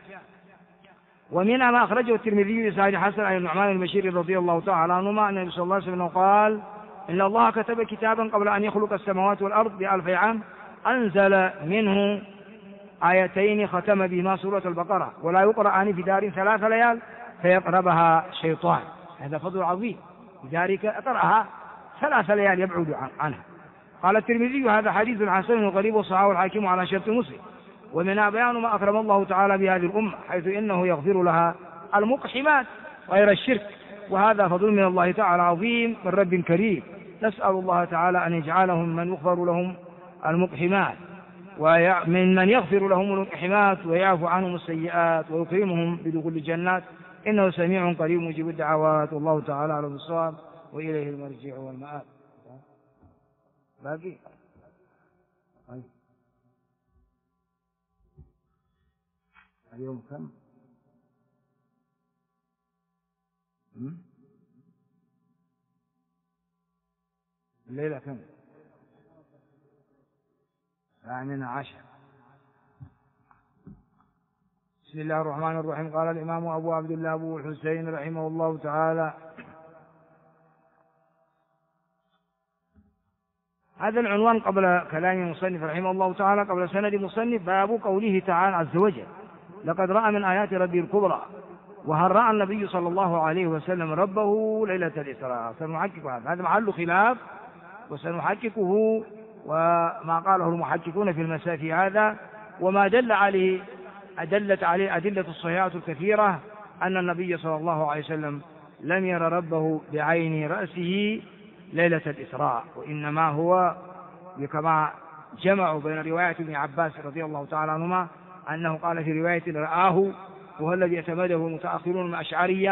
ومنها ما أخرجه الترمذي بإسناد حسن عن النعمان البشيري رضي الله تعالى عنهما أن النبي صلى الله عليه وسلم قال: إن الله كتب كتابا قبل أن يخلق السماوات والأرض ب1000 عام، أنزل منه آيتين ختم بهما سورة البقرة، ولا يقرأان في دار 3 ليال فيقربها شيطان. هذا فضل عظيم، لذلك اقرأها 3 ليال يبعد عنها. قال الترمذي: هذا حديث حسن وغريب، وصححه الحاكم على شرط مسلم. ومنها بيان ما أكرم الله تعالى بهذه الأمة، حيث إنه يغفر لها المقحمات غير الشرك، وهذا فضل من الله تعالى عظيم من رب كريم. نسأل الله تعالى أن يجعلهم من يغفر لهم المقحمات، ومن يغفر لهم المقحمات ويعفو عنهم السيئات ويكرمهم بدخول الجنات، إنه سميع قريب مجيب الدعوات، والله تعالى على الصواب، وإليه المرجع والمآب. باقي اليوم كم؟ الليلة كم؟ يعني 10. بسم الله الرحمن الرحيم. قال الإمام أبو عبد الله أبو الحسين رحمه الله تعالى: هذا العنوان قبل كلام المصنف رحمه الله تعالى، قبل سند المصنف، باب قوله تعالى عز وجل: لقد رأى من آيات ربه الكبرى. وهل رأى النبي صلى الله عليه وسلم ربه ليلة الإسراء؟ سنحقق هذا محل خلاف، وسنحققه، وما قاله المحققون في المساء في هذا، وما دل عليه أدلت عليه أدلة الصحيحات الكثيرة أن النبي صلى الله عليه وسلم لم ير ربه بعين رأسه ليلة الإسراء، وإنما هو كما جمعوا بين رواية ابن عباس رضي الله تعالى عنهما أنه قال في رواية رآه، وهو الذي اعتمده المتأخرون من الأشعرية،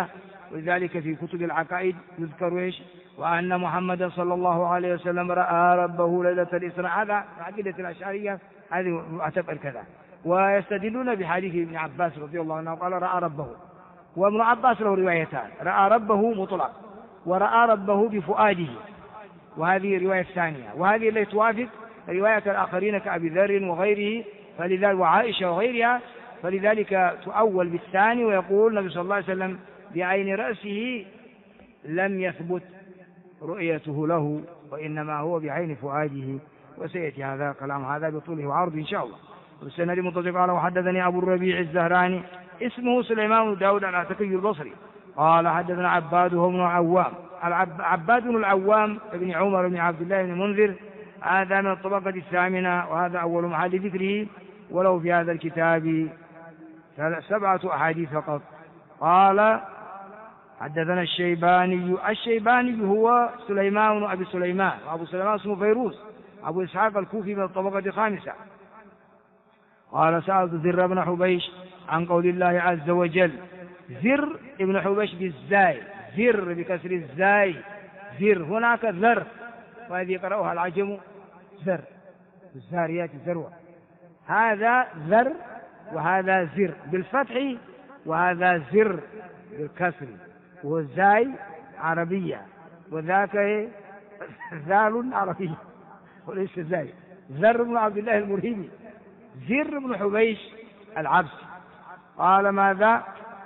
ولذلك في كتب العقائد يذكر إيش؟ وأن محمدا صلى الله عليه وسلم رأى ربه ليلة الإسراء. هذا عقيدة الأشعرية، هذه معتقد كذا. ويستدلون بحديث ابن عباس رضي الله عنه قال رأى ربه. وابن عباس له روايتان: رأى ربه مطلق، ورأى ربه بفؤاده، وهذه رواية ثانية، وهذه التي توافق رواية الآخرين كأبي ذر وغيره فلذلك وعائشة وغيرها، فلذلك تؤول بالثاني. ويقول النبي صلى الله عليه وسلم بعين رأسه لم يثبت رؤيته له، وإنما هو بعين فؤاده. وسيأتي هذا كلام هذا بطوله وعرض إن شاء الله. والسند متصل قال وحدثني أبو الربيع الزهراني اسمه سليمان بن داود العتكي البصري قال حدثنا عباد بن عوام. عباد بن العوام ابن عمر بن عبد الله بن منذر، هذا من الطبقة الثامنة، وهذا أول محل ذكره، ولو في هذا الكتاب 7 أحاديث فقط. قال حدثنا الشيباني هو سليمان بن أبي سليمان، وأبو سليمان اسمه فيروز أبو إسحاق الكوفي من الطبقة الخامسة. قال سألت زر بن حبيش عن قول الله عز وجل. زر ابن حبيش بالزاي، زر بكسر الزاي، زر. هناك ذر، وهذه قرأوها العجم زر، الزاريات ذروة. هذا ذر وهذا زر بالفتح، وهذا زر بالكسر، والزاي عربية وذاك ذال عربية وليس زاي. زر بن عبد الله المرهبي، زر بن حبيش العبسي. قال ماذا؟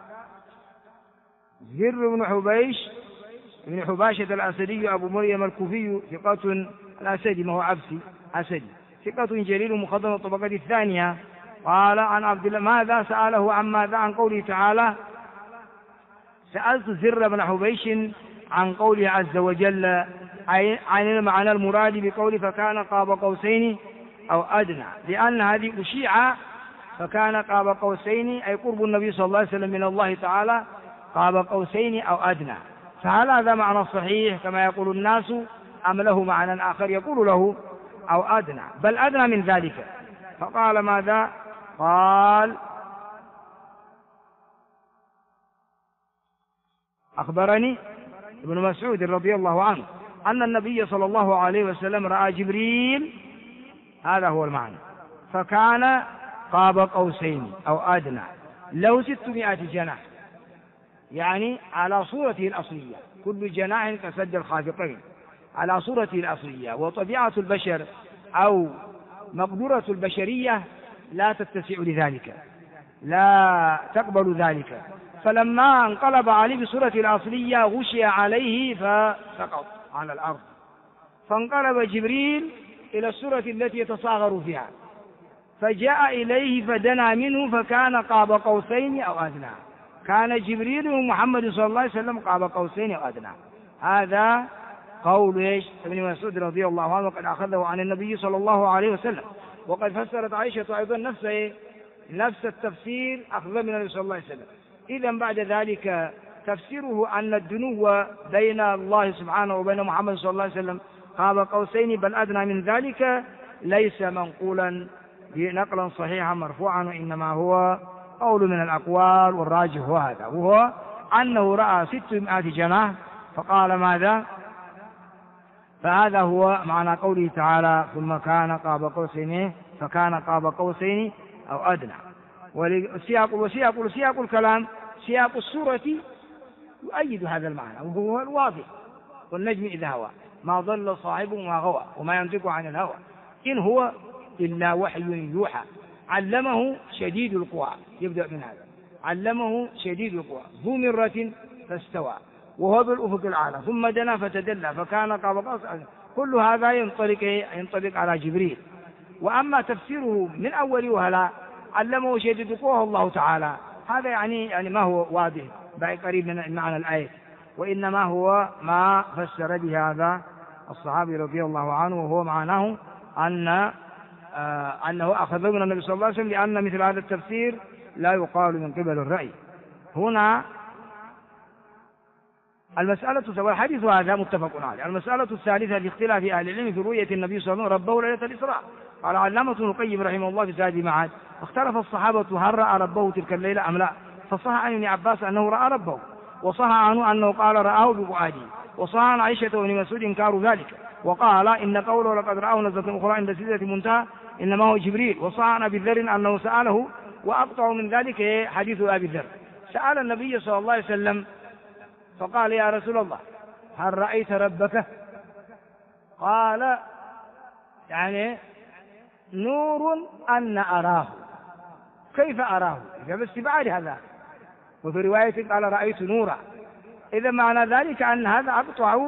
زر بن حبيش بن حباشة الأسدي أبو مريم الكوفي ثقة، الأسدي ما هو عبسي أسدي، ثقة جليل مخضرم الطبقة الثانية. قال عن عبد الله ماذا سأله عن ماذا؟ عن قوله تعالى سألت زر بن حبيش عن قوله عز وجل عن المعنى المراد بقوله فكان قاب قوسين أو أدنى، لأن هذه أشيعة، فكان قاب قوسين أي قرب النبي صلى الله عليه وسلم من الله تعالى قاب قوسين أو أدنى. فهل هذا معنى صحيح كما يقول الناس، أم له معنى آخر يقول له أو أدنى، بل أدنى من ذلك؟ فقال ماذا؟ قال أخبرني ابن مسعود رضي الله عنه أن النبي صلى الله عليه وسلم رأى جبريل، هذا هو المعنى، فكان قاب قوسين أو أدنى، له 600 جناح، يعني على صورته الأصلية، كل جناح كسد الخافقين على صورته الأصلية. وطبيعة البشر أو مقدرة البشرية لا تتسع لذلك، لا تقبل ذلك، فلما انقلب عليه بصورته الأصلية غشي عليه فسقط على الأرض، فانقلب جبريل إلى الصورة التي يتصاغر فيها، فجاء إليه فدنا منه فكان قاب قوسين أو أدنى. كان جبريل ومحمد صلى الله عليه وسلم قاب قوسين أو أدنى. هذا قول ابن مسعود رضي الله عنه، وقد أخذه عن النبي صلى الله عليه وسلم. وقد فسرت عائشة أيضا نفس التفسير أخذ من النبي صلى الله عليه وسلم. إذن بعد ذلك تفسيره أن الدنو بين الله سبحانه وبين محمد صلى الله عليه وسلم قاب قوسين بل أدنى من ذلك ليس منقولا نقلا صحيحا مرفوعا، وإنما هو قول من الأقوال، والراجح هو هذا، وهو أنه رأى 600 جناح فقال ماذا؟ فهذا هو معنى قوله تعالى ثم كان قاب قوسين فكان قاب قوسين أو أدنى. وسياق الكلام سياق السورة يؤيد هذا المعنى، وهو الواضح: والنجم إذا هوى ما ضل صاحبه وما غوى وما ينطق عن الهوى إن هو إلا وحي يوحى علمه شديد القوى. يبدأ من هذا: علمه شديد القوى ذو مرة فاستوى وهو بالأفق الأعلى ثم دنا فتدلى فكان قاب قوسين. كل هذا ينطبق على جبريل. وأما تفسيره من أول وهلا علمه شديد القوى الله تعالى، هذا يعني ما هو واضح قريب من معنى الآية، وإنما هو ما فسر به هذا الصحابي رضي الله عنه، وهو معناه أنه أخذ من النبي صلى الله عليه وسلم، لأن مثل هذا التفسير لا يقال من قبل الرأي. هنا المسألة والحديث هذا متفق عليه. المسألة الثالثة في اختلاف أهل العلم في رؤية النبي صلى الله عليه وسلم ربه ليلة الإسراء. قال علامة ابن القيم رحمه الله في زاد المعاد: اختلف الصحابة هل رأى ربه تلك الليلة أم لا، فصح عن ابن عباس أنه رأى ربه، وصح عنه أنه قال رآه بفؤاده. وصح عن عائشة وابن مسعود إنكار ذلك، وقال إن قوله لقد رآه نزلة أخرى عند سدرة المنتهى إنما هو جبريل. وصح عن أبي ذر أنه سأله، وأقطع من ذلك حديث أبي ذر، سأل النبي صلى الله عليه وسلم فقال يا رسول الله هل رأيت ربك؟ قال يعني نور أن أراه. كيف أراه؟ باستبعاد هذا. وفي رواية قال رأيت نورا. إذا معنى ذلك أن هذا أقطع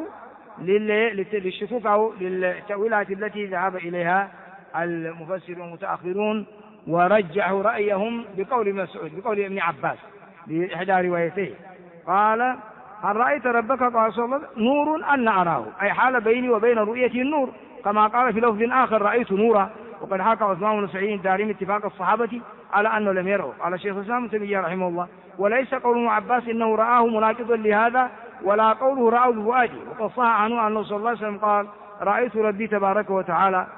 للشكوك أو للتأويلات التي ذهب إليها المفسرون والمتأخرون، ورجحوا رأيهم بقول مسعود بقول ابن عباس بإحدى روايتيه. قال هل رأيت ربك؟ قال صلى الله عليه وسلم نور أن أراه، أي حال بيني وبين رؤيته النور، كما قال في لفظ آخر رأيت نورا. وقد حكى عثمان بن سعيد الدارمي اتفاق الصحابة على أنه لم يره. قال الشيخ الإسلام ابن تيمية رحمه الله وليس قول ابن عباس إنه رآه مناقضا لهذا، ولا قوله رآه بفؤاده. وقد صح عنه أنه صلى الله عليه وسلم قال رأيت ربي تبارك وتعالى،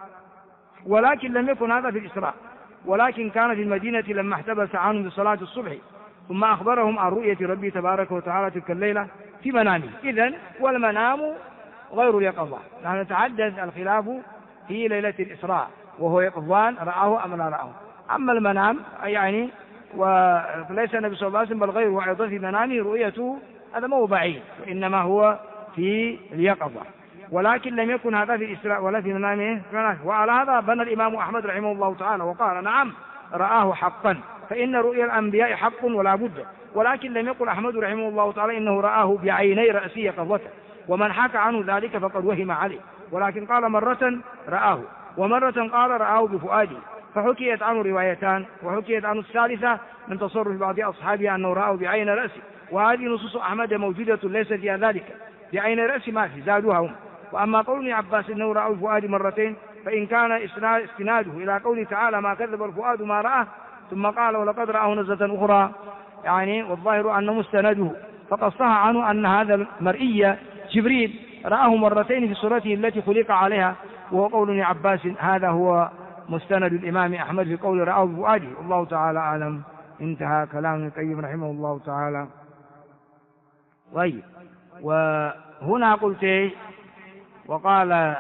ولكن لم يكن هذا في الإسراء، ولكن كان في المدينة لما احتبس عنهم بصلاة الصبح، ثم أخبرهم عن رؤية ربي تبارك وتعالى تلك الليلة في منامه. إذن والمنام غير اليقظة، نحن نتحدث الخلاف في ليلة الإسراء وهو يقظان رآه أم لا رآه. أما المنام يعني وليس النبي صلى الله عليه وسلم بل غيره أيضا في منامه رؤيته، هذا ما هو بعيد، وإنما هو في اليقظة، ولكن لم يكن هذا في الإسراء ولا في منامه. وعلى هذا بنى الإمام أحمد رحمه الله تعالى وقال نعم رآه حقا، فإن رؤيا الأنبياء حق ولا بد. ولكن لم يقل أحمد رحمه الله تعالى إنه رآه بعيني رأسه يقظته، ومن حكى عنه ذلك فقد وهم عليه، ولكن قال مرة رآه ومرة قال رآه بفؤاده، فحكيت عنه روايتان. وحكيت عنه الثالثة من تصرف بعض أصحابه أنه رآه بعين رأسه، وهذه نصوص أحمد موجودة ليس فيها ذلك، بعين رأسه ما في زادوها هم. وأما قول ابن عباس إنه رآه بفؤاده مرتين، فإن كان استناده إلى قوله تعالى ما كذب الفؤاد ما رآه، ثم قال ولقد رآه نزلة أخرى يعني، والظاهر أنه مستنده، فقد صح عنه أن هذا المرئي جبريل رآه مرتين في صورته التي خلق عليها، وهو قول ابن عباس. هذا هو مستند الإمام أحمد في قول رآه بفؤاده، والله تعالى أعلم. انتهى كلام ابن القيم رحمه الله تعالى. طيب، وهنا قلت وقال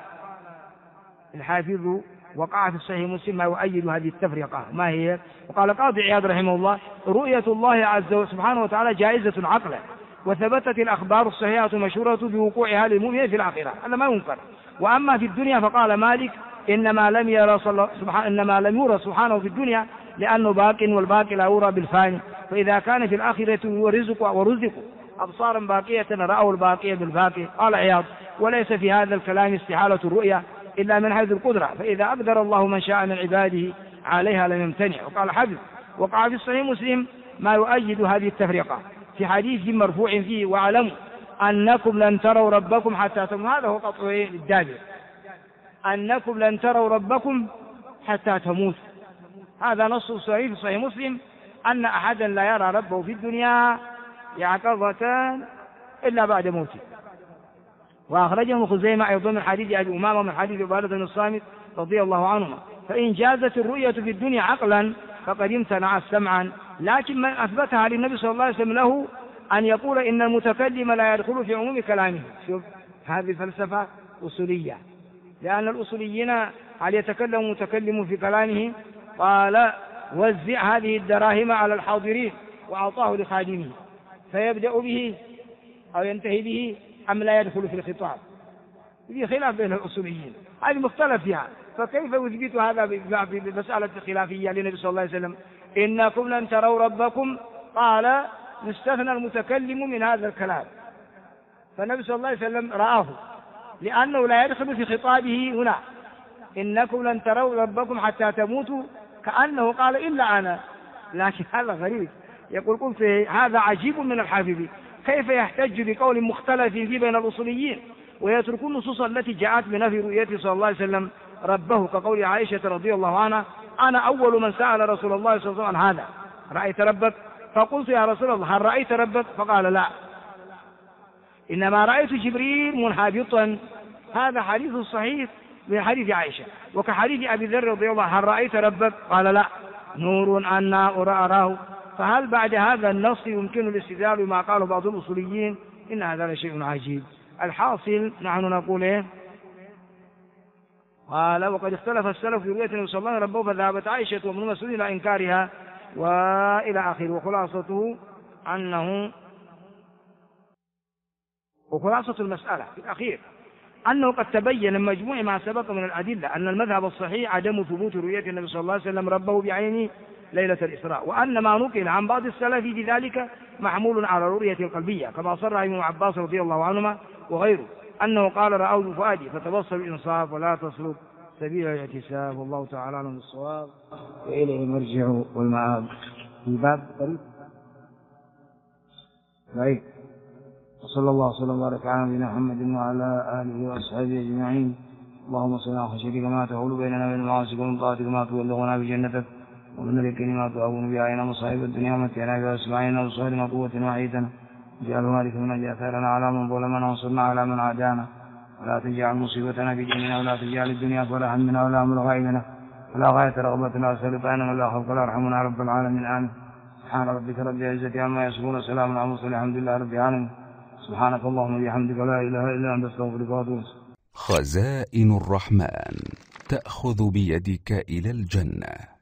الحافظ وقع في الصحيح مسلم ما يؤيد هذه التفرقة، ما هي؟ وقال قاضي عياض رحمه الله رؤية الله عز وجل سبحانه وتعالى جائزة عقلا، وثبتت الأخبار الصحيحة مشهورة بوقوعها للمؤمن في الآخرة، هذا ما ينكر. وأما في الدنيا فقال مالك إنما لم يرى سبحانه في الدنيا لأنه باق، والباقي لا يرى بالفاني، فإذا كان في الآخرة ورزق أبصارا باقية رأوا الباقية بالباقي. قال عياض وليس في هذا الكلام استحالة الرؤيا إلا من حيث القدرة، فإذا أقدر الله من شاء من عباده عليها لم يمتنع. وقال حفظ وقع في الصحيح مسلم ما يؤيد هذه التفرقة في حديث مرفوع فيه واعلموا أنكم لن تروا ربكم حتى تموتوا. هذا هو قطع للدابر، أنكم لن تروا ربكم حتى تموتوا. هذا نص صحيح في صحيح مسلم أن أحدا لا يرى ربه في الدنيا يقظة إلا بعد موته. وأخرجه ابن خزيمة أيضا من حديث أبي أمامة من حديث عبادة بن الصامت رضي الله عنهما. فإن جازت الرؤية في الدنيا عقلا فقد امتنع سمعا، لكن من أثبتها للنبي صلى الله عليه وسلم له أن يقول إن المتكلم لا يدخل في عموم كلامه. شوف هذه فلسفة أصولية، لأن الأصوليين هل يتكلم متكلم في كلامه؟ قال وزع هذه الدراهم على الحاضرين وأعطاه لخادمه فيبدأ به أو ينتهي به أم لا يدخل في الخطاب؟ في خلاف بين الأصوليين، هذه مختلف فيها. فكيف يثبت هذا بمسألة خلافية للنبي صلى الله عليه وسلم؟ إنكم لن تروا ربكم، قال مستثنى المتكلم من هذا الكلام، فالنبي صلى الله عليه وسلم رآه لأنه لا يدخل في خطابه هنا إنكم لن تروا ربكم حتى تموتوا، كأنه قال إلا أنا. لكن هذا غريب، يقول قلت هذا عجيب من الحافظ، كيف يحتج بقول مختلف فيه بين الأصوليين ويترك النصوص التي جاءت بنفي رؤيته صلى الله عليه وسلم ربه، كقول عائشة رضي الله عنها أنا أول من سأل رسول الله صلى الله عليه وسلم عن هذا، رأيت ربك؟ فقلت يا رسول الله هل رأيت ربك؟ فقال لا، إنما رأيت جبريل منحبطا. هذا حديث صحيح من حديث عائشة. وكحديث أبي ذر رضي الله عنه هل رأيت ربك؟ قال لا، نور أنا أراه. فهل بعد هذا النص يمكن الاستدلال بما قاله بعض الأصوليين؟ إن هذا لشيء عجيب. الحاصل نحن نقول إيه؟ قال وقد اختلف السلف في رؤية النبي صلى الله عليه وسلم ربه، فذهبت عائشة وابن مسعود إلى إنكارها وإلى آخره. وخلاصة المسألة في الأخير أنه قد تبين من مجموع ما سبق من الأدلة أن المذهب الصحيح عدم ثبوت رؤية النبي صلى الله عليه وسلم ربه بعينه ليلة الإسراء، وأن ما نقل عن بعض السلف في ذلك محمول على رؤية القلبية، كما صرح ابن عباس رضي الله عنهما وغيره أنه قال رأوه بفؤادي فتبصر الإنصاف ولا تسلك سبيل الاعتساب، والله تعالى أعلم بالصواب، وإليه المرجع والمآب. في باب طيب. وصلى الله وسلم وبارك على نبينا محمد وعلى آله وأصحابه أجمعين. اللهم صل على خشيتك ما تحول بيننا وبين معاصيك، ومن طاعتك ما تبلغنا بجنتك، ومن اليقين ما تهون به علينا مصائب الدنيا، ومتعنا بأسماعنا وأبصارنا وقوة وحيدنا، اجعل مالك من أثارنا على من ظلمنا، وانصرنا على من عادانا، ولا تجعل مصيبتنا في ديننا، ولا تجعل الدنيا أكبر همنا ولا أمر غائبنا ولا غاية رغبتنا ولا سلطانا ولا خوف ولا رحمنا رب العالمين. آمين. سبحان ربك رب العزة عما يصفون، وسلام على المرسلين، الحمد لله رب العالمين. سبحانك اللهم وبحمدك لا إله إلا أنت أستغفرك وأتوب إليك. خزائن الرحمن تأخذ بيدك إلى الجنة.